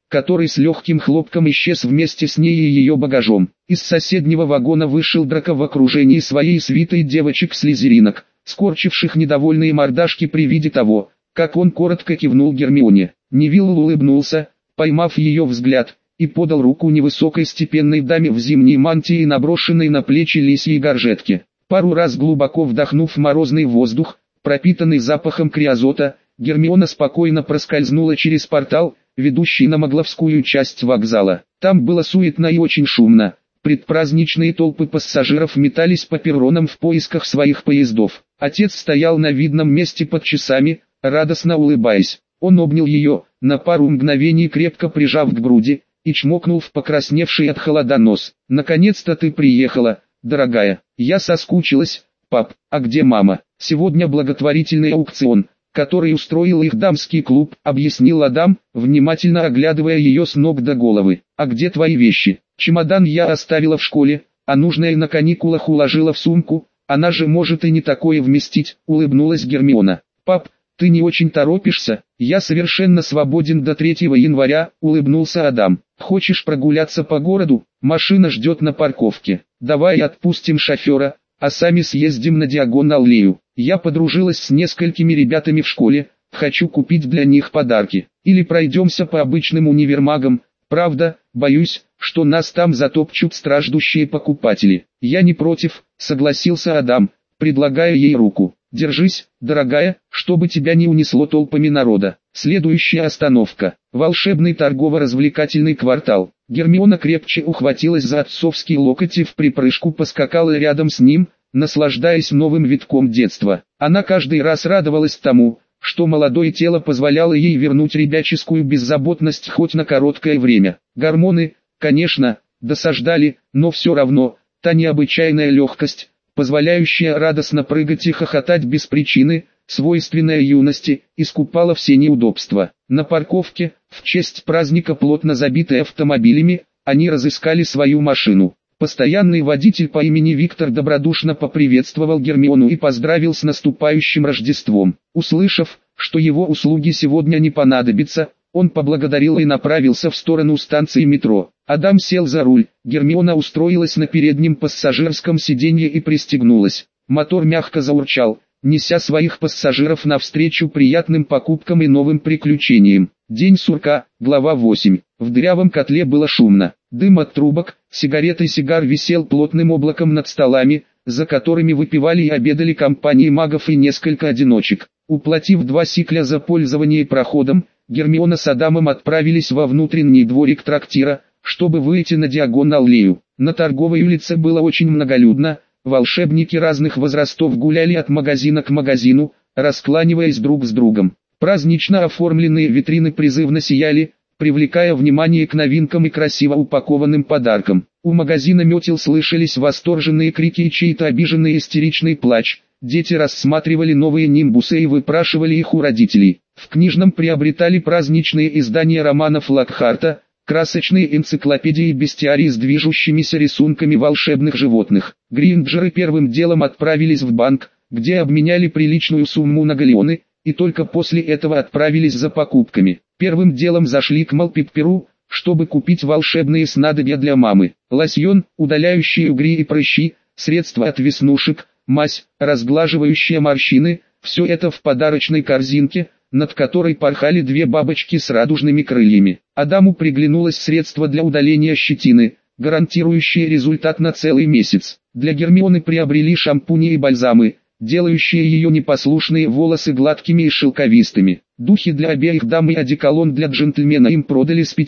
который с легким хлопком исчез вместе с ней и ее багажом. Из соседнего вагона вышел Драко в окружении своей свитой девочек-слизеринок, скорчивших недовольные мордашки при виде того, как он коротко кивнул Гермионе. Невилл улыбнулся, поймав ее взгляд, и подал руку невысокой степенной даме в зимней мантии и наброшенной на плечи лисьей горжетке. Пару раз глубоко вдохнув морозный воздух, пропитанный запахом криозота, Гермиона спокойно проскользнула через портал, ведущий на Магловскую часть вокзала. Там было суетно и очень шумно. Предпраздничные толпы пассажиров метались по перронам в поисках своих поездов. Отец стоял на видном месте под часами, радостно улыбаясь. Он обнял ее, на пару мгновений крепко прижав к груди, и чмокнул в покрасневший от холода нос. «Наконец-то ты приехала, дорогая. Я соскучилась, пап. А где мама?» «Сегодня благотворительный аукцион, который устроил их дамский клуб», объяснил Адам, внимательно оглядывая ее с ног до головы. «А где твои вещи?» «Чемодан я оставила в школе, а нужное на каникулах уложила в сумку, она же может и не такое вместить», улыбнулась Гермиона. «Пап, ты не очень торопишься?» «Я совершенно свободен до 3 января», улыбнулся Адам. «Хочешь прогуляться по городу? Машина ждет на парковке. Давай отпустим шофера, а сами съездим на Диагон-аллею. Я подружилась с несколькими ребятами в школе, хочу купить для них подарки. Или пройдемся по обычным универмагам, правда, боюсь, что нас там затопчут страждущие покупатели». «Я не против», согласился Адам, предлагая ей руку. «Держись, дорогая, чтобы тебя не унесло толпами народа». Следующая остановка. Волшебный торгово-развлекательный квартал. Гермиона крепче ухватилась за отцовский локоть и в припрыжку поскакала рядом с ним, наслаждаясь новым витком детства. Она каждый раз радовалась тому, что молодое тело позволяло ей вернуть ребяческую беззаботность хоть на короткое время. Гормоны, конечно, досаждали, но все равно, та необычайная легкость, позволяющая радостно прыгать и хохотать без причины, свойственная юности, искупала все неудобства. На парковке, в честь праздника плотно забитой автомобилями, они разыскали свою машину. Постоянный водитель по имени Виктор добродушно поприветствовал Гермиону и поздравил с наступающим Рождеством. Услышав, что его услуги сегодня не понадобятся, он поблагодарил и направился в сторону станции метро. Адам сел за руль, Гермиона устроилась на переднем пассажирском сиденье и пристегнулась. Мотор мягко заурчал, неся своих пассажиров навстречу приятным покупкам и новым приключениям. День сурка, глава 8. В дырявом котле было шумно. Дым от трубок, сигарет и сигар висел плотным облаком над столами, за которыми выпивали и обедали компании магов и несколько одиночек. Уплатив 2 сикля за пользование проходом, Гермиона с Адамом отправились во внутренний дворик трактира, чтобы выйти на Диагон-аллею. На торговой улице было очень многолюдно, волшебники разных возрастов гуляли от магазина к магазину, раскланиваясь друг с другом. Празднично оформленные витрины призывно сияли, привлекая внимание к новинкам и красиво упакованным подаркам. У магазина метел слышались восторженные крики и чей-то обиженный истеричный плач. Дети рассматривали новые нимбусы и выпрашивали их у родителей. В книжном приобретали праздничные издания романов Локхарта, красочные энциклопедии и бестиарии с движущимися рисунками волшебных животных. Гринджеры первым делом отправились в банк, где обменяли приличную сумму на галеоны, и только после этого отправились за покупками. Первым делом зашли к Малпипперу, чтобы купить волшебные снадобья для мамы. Лосьон, удаляющий угри и прыщи, средства от веснушек, мазь, разглаживающая морщины, все это в подарочной корзинке, над которой порхали 2 бабочки с радужными крыльями. Адаму приглянулось средство для удаления щетины, гарантирующее результат на целый месяц. Для Гермионы приобрели шампуни и бальзамы, делающие ее непослушные волосы гладкими и шелковистыми. Духи для обеих дам и одеколон для джентльмена им продали с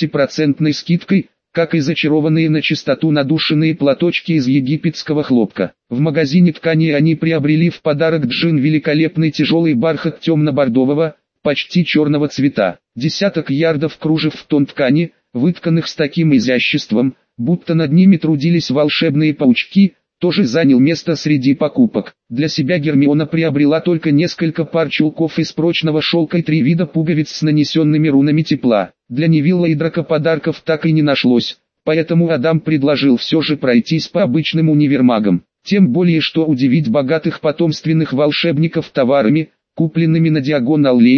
50% скидкой, как и зачарованные на чистоту надушенные платочки из египетского хлопка. В магазине ткани они приобрели в подарок джин великолепный тяжелый бархат темно-бордового, почти черного цвета. Десяток ярдов кружев в тон ткани, вытканных с таким изяществом, будто над ними трудились волшебные паучки, тоже занял место среди покупок. Для себя Гермиона приобрела только несколько пар чулков из прочного шелка и 3 вида пуговиц с нанесенными рунами тепла. Для Невилла и Драко подарков так и не нашлось, поэтому Адам предложил все же пройтись по обычным универмагам. Тем более что удивить богатых потомственных волшебников товарами, купленными на Диагон-аллее,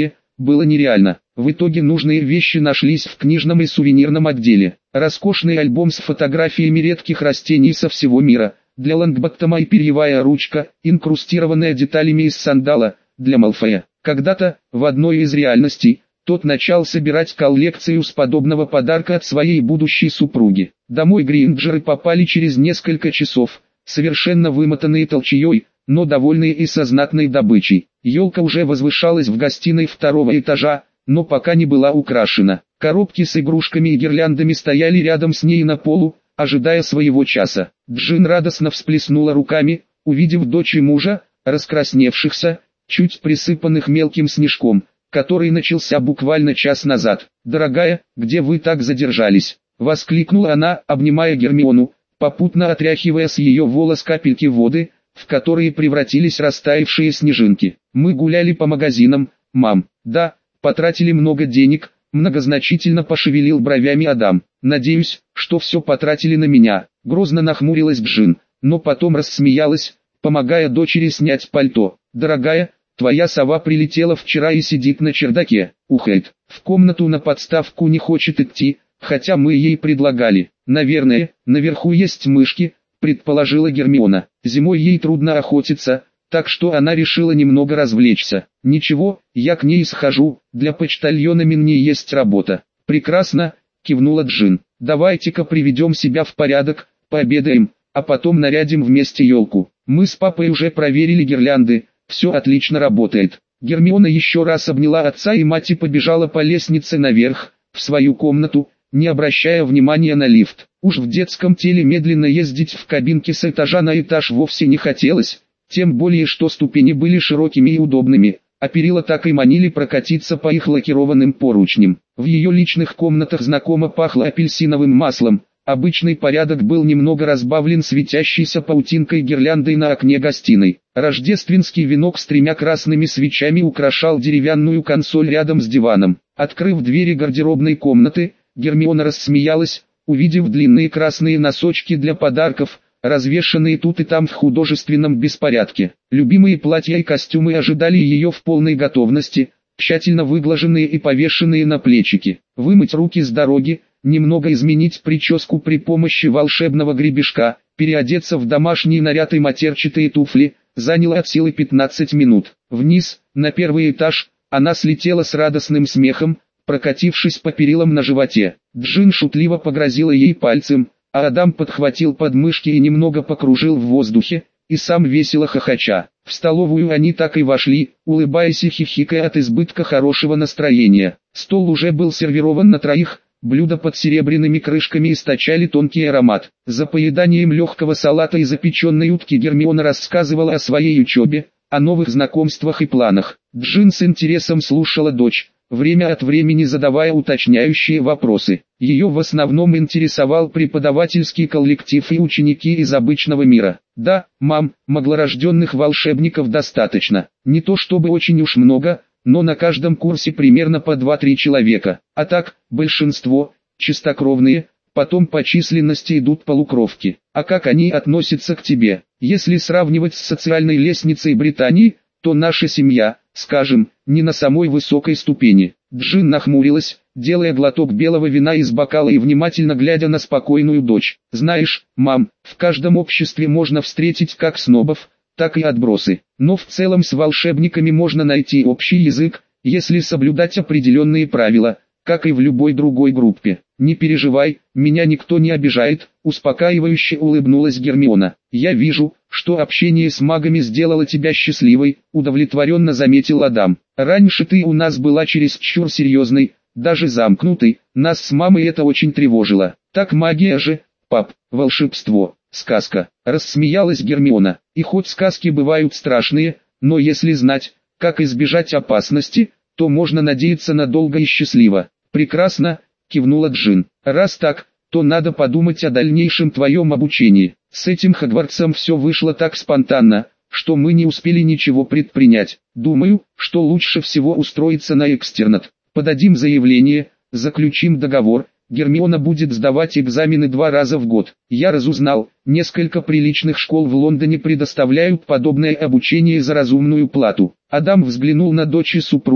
было нереально. В итоге нужные вещи нашлись в книжном и сувенирном отделе. Роскошный альбом с фотографиями редких растений со всего мира, для Лонгботтома и перьевая ручка, инкрустированная деталями из сандала, для Малфоя. Когда-то, в одной из реальностей, тот начал собирать коллекцию с подобного подарка от своей будущей супруги. Домой Гринджеры попали через несколько часов, совершенно вымотанные толчеей, но довольные и со знатной добычей. Елка уже возвышалась в гостиной второго этажа, но пока не была украшена. Коробки с игрушками и гирляндами стояли рядом с ней на полу, ожидая своего часа. Джин радостно всплеснула руками, увидев дочь и мужа, раскрасневшихся, чуть присыпанных мелким снежком, который начался буквально час назад. «Дорогая, где вы так задержались?» — воскликнула она, обнимая Гермиону, попутно отряхивая с ее волос капельки воды, в которые превратились растаявшие снежинки. «Мы гуляли по магазинам, мам». «Да, потратили много денег», — многозначительно пошевелил бровями Адам. «Надеюсь, что все потратили на меня», — грозно нахмурилась Джин, но потом рассмеялась, помогая дочери снять пальто. «Дорогая, твоя сова прилетела вчера и сидит на чердаке, ухает. В комнату на подставку не хочет идти, хотя мы ей предлагали. Наверное, наверху есть мышки», — предположила Гермиона. «Зимой ей трудно охотиться, так что она решила немного развлечься. Ничего, я к ней схожу, для почтальона Минни есть работа». «Прекрасно», — кивнула Джин. «Давайте-ка приведем себя в порядок, пообедаем, а потом нарядим вместе елку. Мы с папой уже проверили гирлянды, все отлично работает». Гермиона еще раз обняла отца и мать и побежала по лестнице наверх, в свою комнату, не обращая внимания на лифт. Уж в детском теле медленно ездить в кабинке с этажа на этаж вовсе не хотелось, тем более что ступени были широкими и удобными, а перила так и манили прокатиться по их лакированным поручням. В ее личных комнатах знакомо пахло апельсиновым маслом, обычный порядок был немного разбавлен светящейся паутинкой гирляндой на окне гостиной. Рождественский венок с 3 красными свечами украшал деревянную консоль рядом с диваном. Открыв двери гардеробной комнаты, Гермиона рассмеялась, увидев длинные красные носочки для подарков, развешанные тут и там в художественном беспорядке. Любимые платья и костюмы ожидали ее в полной готовности, тщательно выглаженные и повешенные на плечики. Вымыть руки с дороги, немного изменить прическу при помощи волшебного гребешка, переодеться в домашний наряд и матерчатые туфли, заняло от силы 15 минут. Вниз, на первый этаж, она слетела с радостным смехом, прокатившись по перилам на животе. Джин шутливо погрозила ей пальцем, а Адам подхватил подмышки и немного покружил в воздухе, и сам весело хохоча. В столовую они так и вошли, улыбаясь и хихикая от избытка хорошего настроения. Стол уже был сервирован на троих, блюда под серебряными крышками источали тонкий аромат. За поеданием легкого салата и запеченной утки Гермиона рассказывала о своей учебе, о новых знакомствах и планах. Джин с интересом слушала дочь, время от времени задавая уточняющие вопросы. Ее в основном интересовал преподавательский коллектив и ученики из обычного мира. «Да, мам, маглорожденных волшебников достаточно. Не то чтобы очень уж много, но на каждом курсе примерно по 2-3 человека. А так, большинство – чистокровные, потом по численности идут полукровки. А как они относятся к тебе? Если сравнивать с социальной лестницей Британии, то наша семья, скажем, не на самой высокой ступени». Джин нахмурилась, делая глоток белого вина из бокала и внимательно глядя на спокойную дочь. «Знаешь, мам, в каждом обществе можно встретить как снобов, так и отбросы. Но в целом с волшебниками можно найти общий язык, если соблюдать определенные правила, как и в любой другой группе. Не переживай, меня никто не обижает», — успокаивающе улыбнулась Гермиона. «Я вижу, что общение с магами сделало тебя счастливой», — удовлетворенно заметил Адам. «Раньше ты у нас была чересчур серьезной, даже замкнутой, нас с мамой это очень тревожило. Так магия же, пап, волшебство, сказка», — рассмеялась Гермиона. «И хоть сказки бывают страшные, но если знать, как избежать опасности, то можно надеяться на долго и счастливо». «Прекрасно», — кивнула Джин. «Раз так, то надо подумать о дальнейшем твоем обучении. С этим Хогвартсом все вышло так спонтанно, что мы не успели ничего предпринять. Думаю, что лучше всего устроиться на экстернат. Подадим заявление, заключим договор, Гермиона будет сдавать экзамены 2 раза в год. Я разузнал, несколько приличных школ в Лондоне предоставляют подобное обучение за разумную плату». Адам взглянул на дочь и супругу,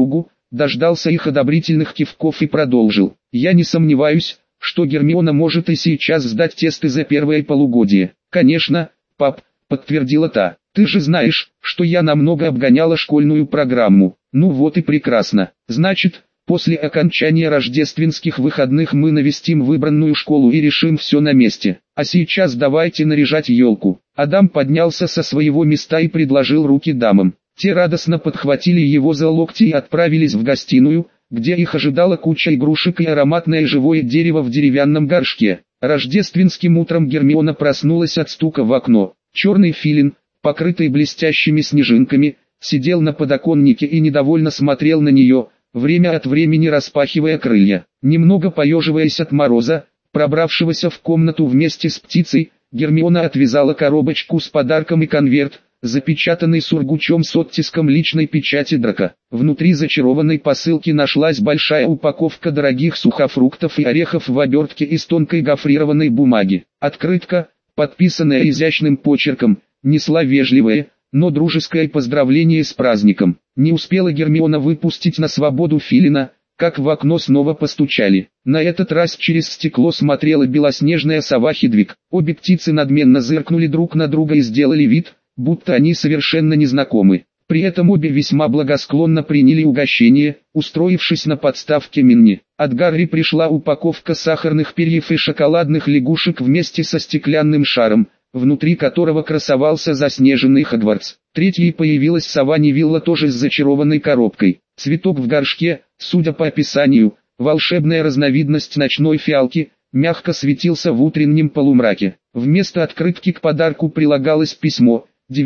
дождался их одобрительных кивков и продолжил. «Я не сомневаюсь, что Гермиона может и сейчас сдать тесты за первое полугодие». «Конечно, пап», — подтвердила та. «Ты же знаешь, что я намного обгоняла школьную программу». «Ну вот и прекрасно. Значит, после окончания рождественских выходных мы навестим выбранную школу и решим все на месте. А сейчас давайте наряжать елку». Адам поднялся со своего места и предложил руки дамам. Те радостно подхватили его за локти и отправились в гостиную, где их ожидала куча игрушек и ароматное живое дерево в деревянном горшке. Рождественским утром Гермиона проснулась от стука в окно. Черный филин, покрытый блестящими снежинками, сидел на подоконнике и недовольно смотрел на нее, время от времени распахивая крылья. Немного поеживаясь от мороза, пробравшегося в комнату вместе с птицей, Гермиона отвязала коробочку с подарком и конверт, запечатанный сургучом с оттиском личной печати Драко. Внутри зачарованной посылки нашлась большая упаковка дорогих сухофруктов и орехов в обертке из тонкой гофрированной бумаги. Открытка, подписанная изящным почерком, несла вежливое, но дружеское поздравление с праздником. Не успела Гермиона выпустить на свободу филина, как в окно снова постучали. На этот раз через стекло смотрела белоснежная сова Хедвиг. Обе птицы надменно зыркнули друг на друга и сделали вид, будто они совершенно незнакомы. При этом обе весьма благосклонно приняли угощение, устроившись на подставке Минни. От Гарри пришла упаковка сахарных перьев и шоколадных лягушек вместе со стеклянным шаром, внутри которого красовался заснеженный Хогвартс. Третьей появилась сова Невилла тоже с зачарованной коробкой. Цветок в горшке, судя по описанию, волшебная разновидность ночной фиалки, мягко светился в утреннем полумраке. Вместо открытки к подарку прилагалось письмо,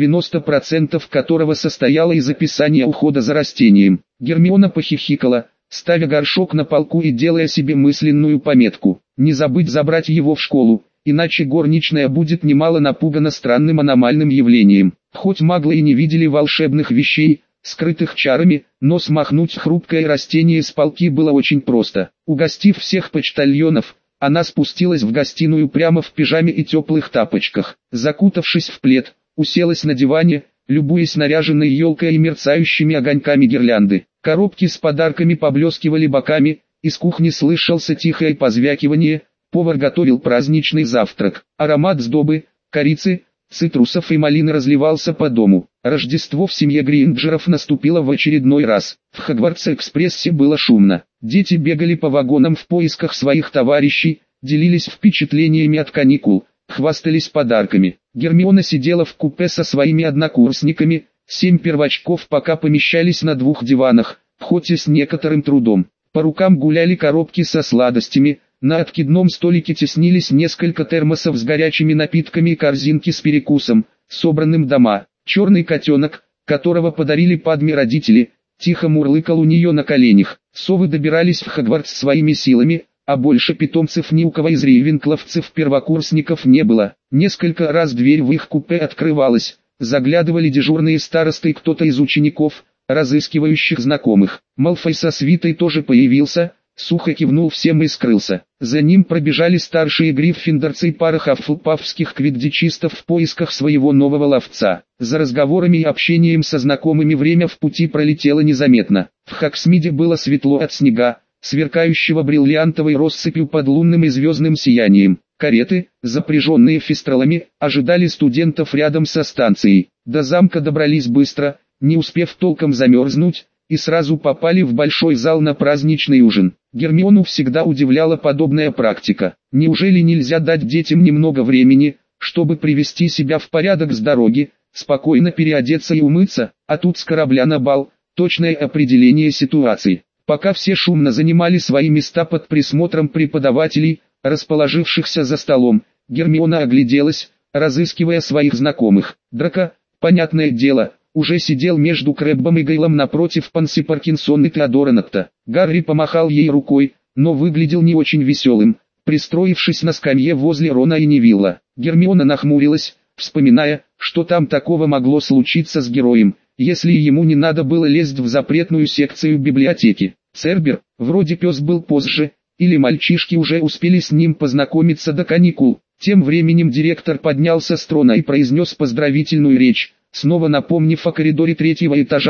90% которого состояло из описания ухода за растением. Гермиона похихикала, ставя горшок на полку и делая себе мысленную пометку. Не забыть забрать его в школу, иначе горничная будет немало напугана странным аномальным явлением. Хоть маглы и не видели волшебных вещей, скрытых чарами, но смахнуть хрупкое растение с полки было очень просто. Угостив всех почтальонов, она спустилась в гостиную прямо в пижаме и теплых тапочках. Закутавшись в плед, уселась на диване, любуясь наряженной елкой и мерцающими огоньками гирлянды. Коробки с подарками поблескивали боками, из кухни слышался тихое позвякивание, повар готовил праздничный завтрак. Аромат сдобы, корицы, цитрусов и малины разливался по дому. Рождество в семье Гринджеров наступило в очередной раз. В Хогвартс-экспрессе было шумно. Дети бегали по вагонам в поисках своих товарищей, делились впечатлениями от каникул, хвастались подарками. Гермиона сидела в купе со своими однокурсниками, 7 первочков пока помещались на 2 диванах, хоть и с некоторым трудом. По рукам гуляли коробки со сладостями, на откидном столике теснились несколько термосов с горячими напитками и корзинки с перекусом, собранным дома. Черный котенок, которого подарили Падме родители, тихо мурлыкал у нее на коленях. Совы добирались в Хогвартс своими силами, а больше питомцев ни у кого из рейвенкловцев-первокурсников не было. Несколько раз дверь в их купе открывалась, заглядывали дежурные старосты и кто-то из учеников, разыскивающих знакомых. Малфой со свитой тоже появился, сухо кивнул всем и скрылся. За ним пробежали старшие гриффиндорцы и пара хаффлпафских квиддичистов в поисках своего нового ловца. За разговорами и общением со знакомыми время в пути пролетело незаметно. В Хогсмиде было светло от снега, сверкающего бриллиантовой россыпью под лунным и звездным сиянием. Кареты, запряженные фистралами, ожидали студентов рядом со станцией. До замка добрались быстро, не успев толком замерзнуть, и сразу попали в большой зал на праздничный ужин. Гермиону всегда удивляла подобная практика. Неужели нельзя дать детям немного времени, чтобы привести себя в порядок с дороги, спокойно переодеться и умыться, а тут с корабля на бал, точное определение ситуации. Пока все шумно занимали свои места под присмотром преподавателей, расположившихся за столом, Гермиона огляделась, разыскивая своих знакомых. Драко, понятное дело, уже сидел между Крэббом и Гейлом напротив Пансы Паркинсон и Теодора Нотта. Гарри помахал ей рукой, но выглядел не очень веселым, пристроившись на скамье возле Рона и Невилла. Гермиона нахмурилась, вспоминая, что там такого могло случиться с героем, если ему не надо было лезть в запретную секцию библиотеки. Цербер, вроде пес был позже, или мальчишки уже успели с ним познакомиться до каникул. Тем временем директор поднялся с трона и произнес поздравительную речь, снова напомнив о коридоре 3-го этажа,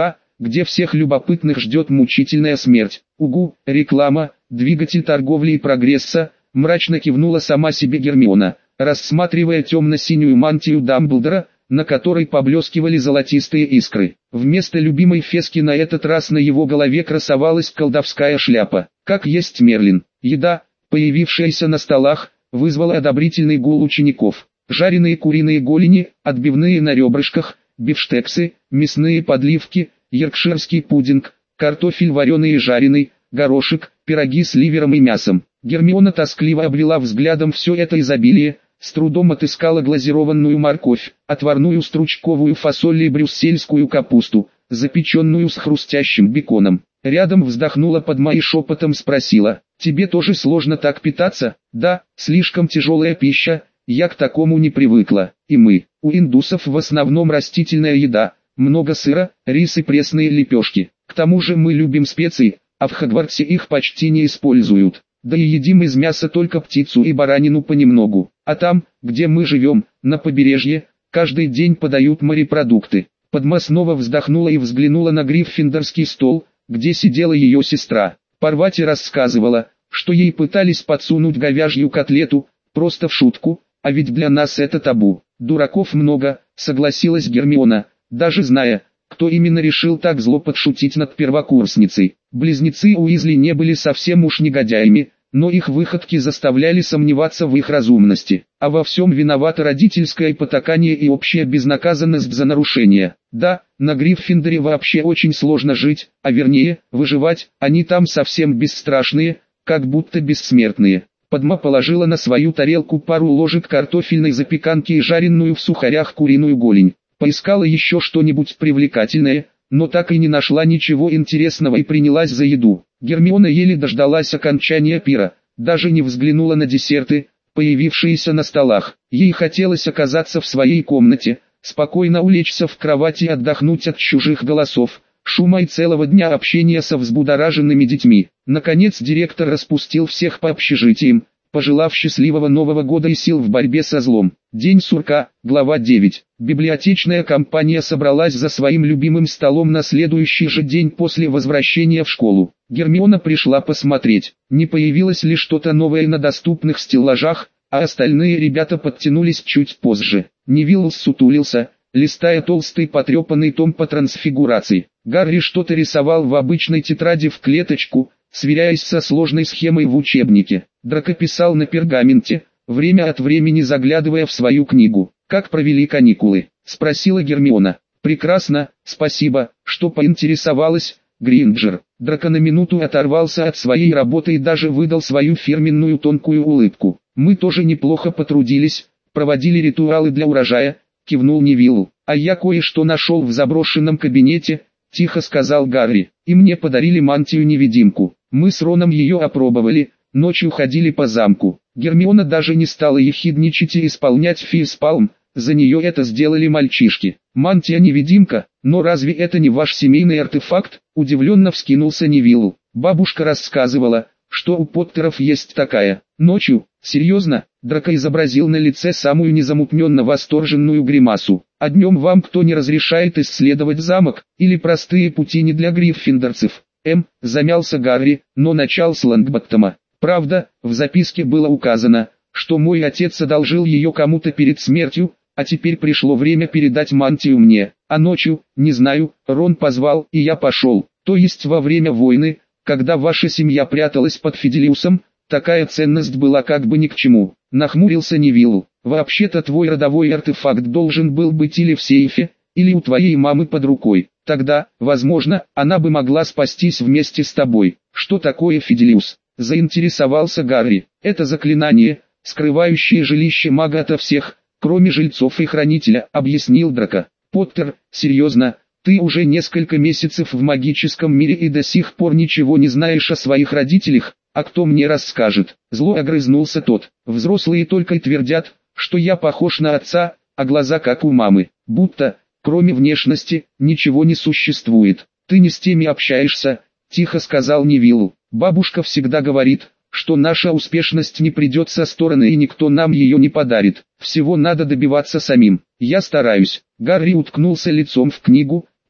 где всех любопытных ждет мучительная смерть. Угу, реклама, двигатель торговли и прогресса, мрачно кивнула сама себе Гермиона, рассматривая темно-синюю мантию Дамблдора, на которой поблескивали золотистые искры. Вместо любимой фески на этот раз на его голове красовалась колдовская шляпа. Как есть Мерлин. Еда, появившаяся на столах, вызвала одобрительный гул учеников. Жареные куриные голени, отбивные на ребрышках, бифштексы, мясные подливки, йоркширский пудинг, картофель вареный и жареный, горошек, пироги с ливером и мясом. Гермиона тоскливо обвела взглядом все это изобилие, с трудом отыскала глазированную морковь, отварную стручковую фасоль и брюссельскую капусту, запеченную с хрустящим беконом. Рядом вздохнула Падма и шепотом спросила: «Тебе тоже сложно так питаться?» «Да, слишком тяжелая пища, я к такому не привыкла. И мы. У индусов в основном растительная еда, много сыра, рис и пресные лепешки. К тому же мы любим специи, а в Хогвартсе их почти не используют. Да и едим из мяса только птицу и баранину понемногу. А там, где мы живем, на побережье, каждый день подают морепродукты». Падма снова вздохнула и взглянула на гриффиндорский стол, где сидела ее сестра. Парвати рассказывала, что ей пытались подсунуть говяжью котлету, просто в шутку, а ведь для нас это табу. «Дураков много», согласилась Гермиона, даже зная, кто именно решил так зло подшутить над первокурсницей. Близнецы Уизли не были совсем уж негодяями, но их выходки заставляли сомневаться в их разумности. А во всем виновато родительское потакание и общая безнаказанность за нарушения. Да, на Гриффиндоре вообще очень сложно жить, а вернее, выживать, они там совсем бесстрашные, как будто бессмертные. Падма положила на свою тарелку пару ложек картофельной запеканки и жареную в сухарях куриную голень. Поискала еще что-нибудь привлекательное, но так и не нашла ничего интересного и принялась за еду. Гермиона еле дождалась окончания пира, даже не взглянула на десерты, появившиеся на столах. Ей хотелось оказаться в своей комнате, спокойно улечься в кровати и отдохнуть от чужих голосов, шума и целого дня общения со взбудораженными детьми. Наконец директор распустил всех по общежитиям, пожелав счастливого Нового года и сил в борьбе со злом. День сурка, глава 9. Библиотечная компания собралась за своим любимым столом на следующий же день после возвращения в школу. Гермиона пришла посмотреть, не появилось ли что-то новое на доступных стеллажах, а остальные ребята подтянулись чуть позже. Невилл ссутулился, листая толстый потрепанный том по трансфигурации. Гарри что-то рисовал в обычной тетради в клеточку, сверяясь со сложной схемой в учебнике. Драко писал на пергаменте, время от времени заглядывая в свою книгу. «Как провели каникулы?» — спросила Гермиона. «Прекрасно, спасибо, что поинтересовалась, Гринджер». Драко на минуту оторвался от своей работы и даже выдал свою фирменную тонкую улыбку. «Мы тоже неплохо потрудились, проводили ритуалы для урожая», — кивнул Невилл. «А я кое-что нашел в заброшенном кабинете», — тихо сказал Гарри. «И мне подарили мантию-невидимку. Мы с Роном ее опробовали, ночью ходили по замку». Гермиона даже не стала ехидничать и исполнять фейспалм, за нее это сделали мальчишки. «Мантия-невидимка, но разве это не ваш семейный артефакт?» — удивленно вскинулся Невилл. «Бабушка рассказывала, что у Поттеров есть такая. Ночью, серьезно?» Драко изобразил на лице самую незамутненно восторженную гримасу. «А днем вам кто не разрешает исследовать замок, или простые пути не для гриффиндорцев?» Замялся Гарри, но начал с Лонгботтома. «Правда, в записке было указано, что мой отец одолжил ее кому-то перед смертью, а теперь пришло время передать мантию мне. А ночью, не знаю, Рон позвал, и я пошел. То есть во время войны, когда ваша семья пряталась под Фиделиусом, такая ценность была как бы ни к чему». Нахмурился Невилл. «Вообще-то твой родовой артефакт должен был быть или в сейфе, или у твоей мамы под рукой. Тогда, возможно, она бы могла спастись вместе с тобой». «Что такое Фиделиус?» — заинтересовался Гарри. «Это заклинание, скрывающее жилище мага ото всех, кроме жильцов и хранителя», — объяснил Драко. «Поттер, серьезно, ты уже несколько месяцев в магическом мире и до сих пор ничего не знаешь о своих родителях? А кто мне расскажет?» Зло огрызнулся тот. «Взрослые только и твердят, что я похож на отца, а глаза как у мамы. Будто, кроме внешности, ничего не существует. Ты не с теми общаешься», — тихо сказал Невиллу. «Бабушка всегда говорит, что наша успешность не придет со стороны и никто нам ее не подарит. Всего надо добиваться самим. Я стараюсь». Гарри уткнулся лицом в книгу,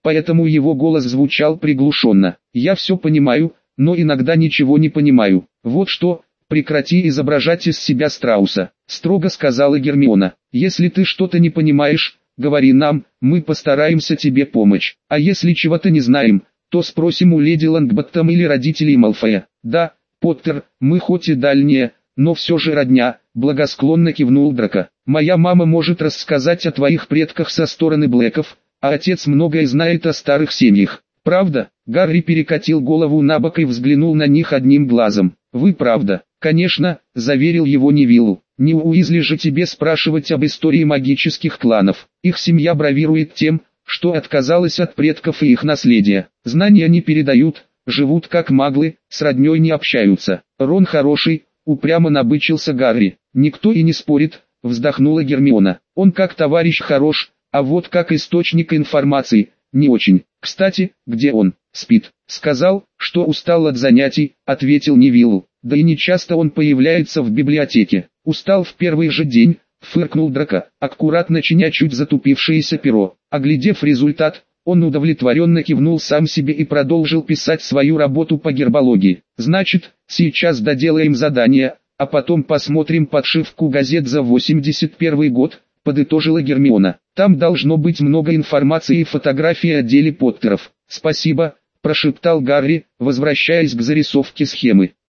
поэтому его голос звучал приглушенно. «Я все понимаю, но иногда ничего не понимаю. Вот что, прекрати изображать из себя страуса», — строго сказала Гермиона. «Если ты что-то не понимаешь, говори нам, мы постараемся тебе помочь. А если чего-то не знаем, то спросим у леди Лонгботтом или родителей Малфоя». «Да, Поттер, мы хоть и дальние, но все же родня», — благосклонно кивнул Драко. «Моя мама может рассказать о твоих предках со стороны Блэков, а отец многое знает о старых семьях». «Правда?» — Гарри перекатил голову на бок и взглянул на них одним глазом. «Вы правда?» «Конечно», — заверил его Невиллу. «Не Уизли же тебе спрашивать об истории магических кланов. Их семья бравирует тем, что отказалась от предков и их наследия. Знания не передают, живут как маглы, с родней не общаются». «Рон хороший», — упрямо набычился Гарри. «Никто и не спорит», — вздохнула Гермиона. «Он как товарищ хорош, а вот как источник информации, не очень. Кстати, где он?» «Спит». «Сказал, что устал от занятий», — ответил Невиллу. «Да и не часто он появляется в библиотеке. Устал в первый же день», — фыркнул Драко, аккуратно чиня чуть затупившееся перо. Оглядев результат, он удовлетворенно кивнул сам себе и продолжил писать свою работу по гербологии. «Значит, сейчас доделаем задание, а потом посмотрим подшивку газет за 81 год», — подытожила Гермиона. «Там должно быть много информации и фотографий о деле Поттеров». «Спасибо», — прошептал Гарри, возвращаясь к зарисовке схемы.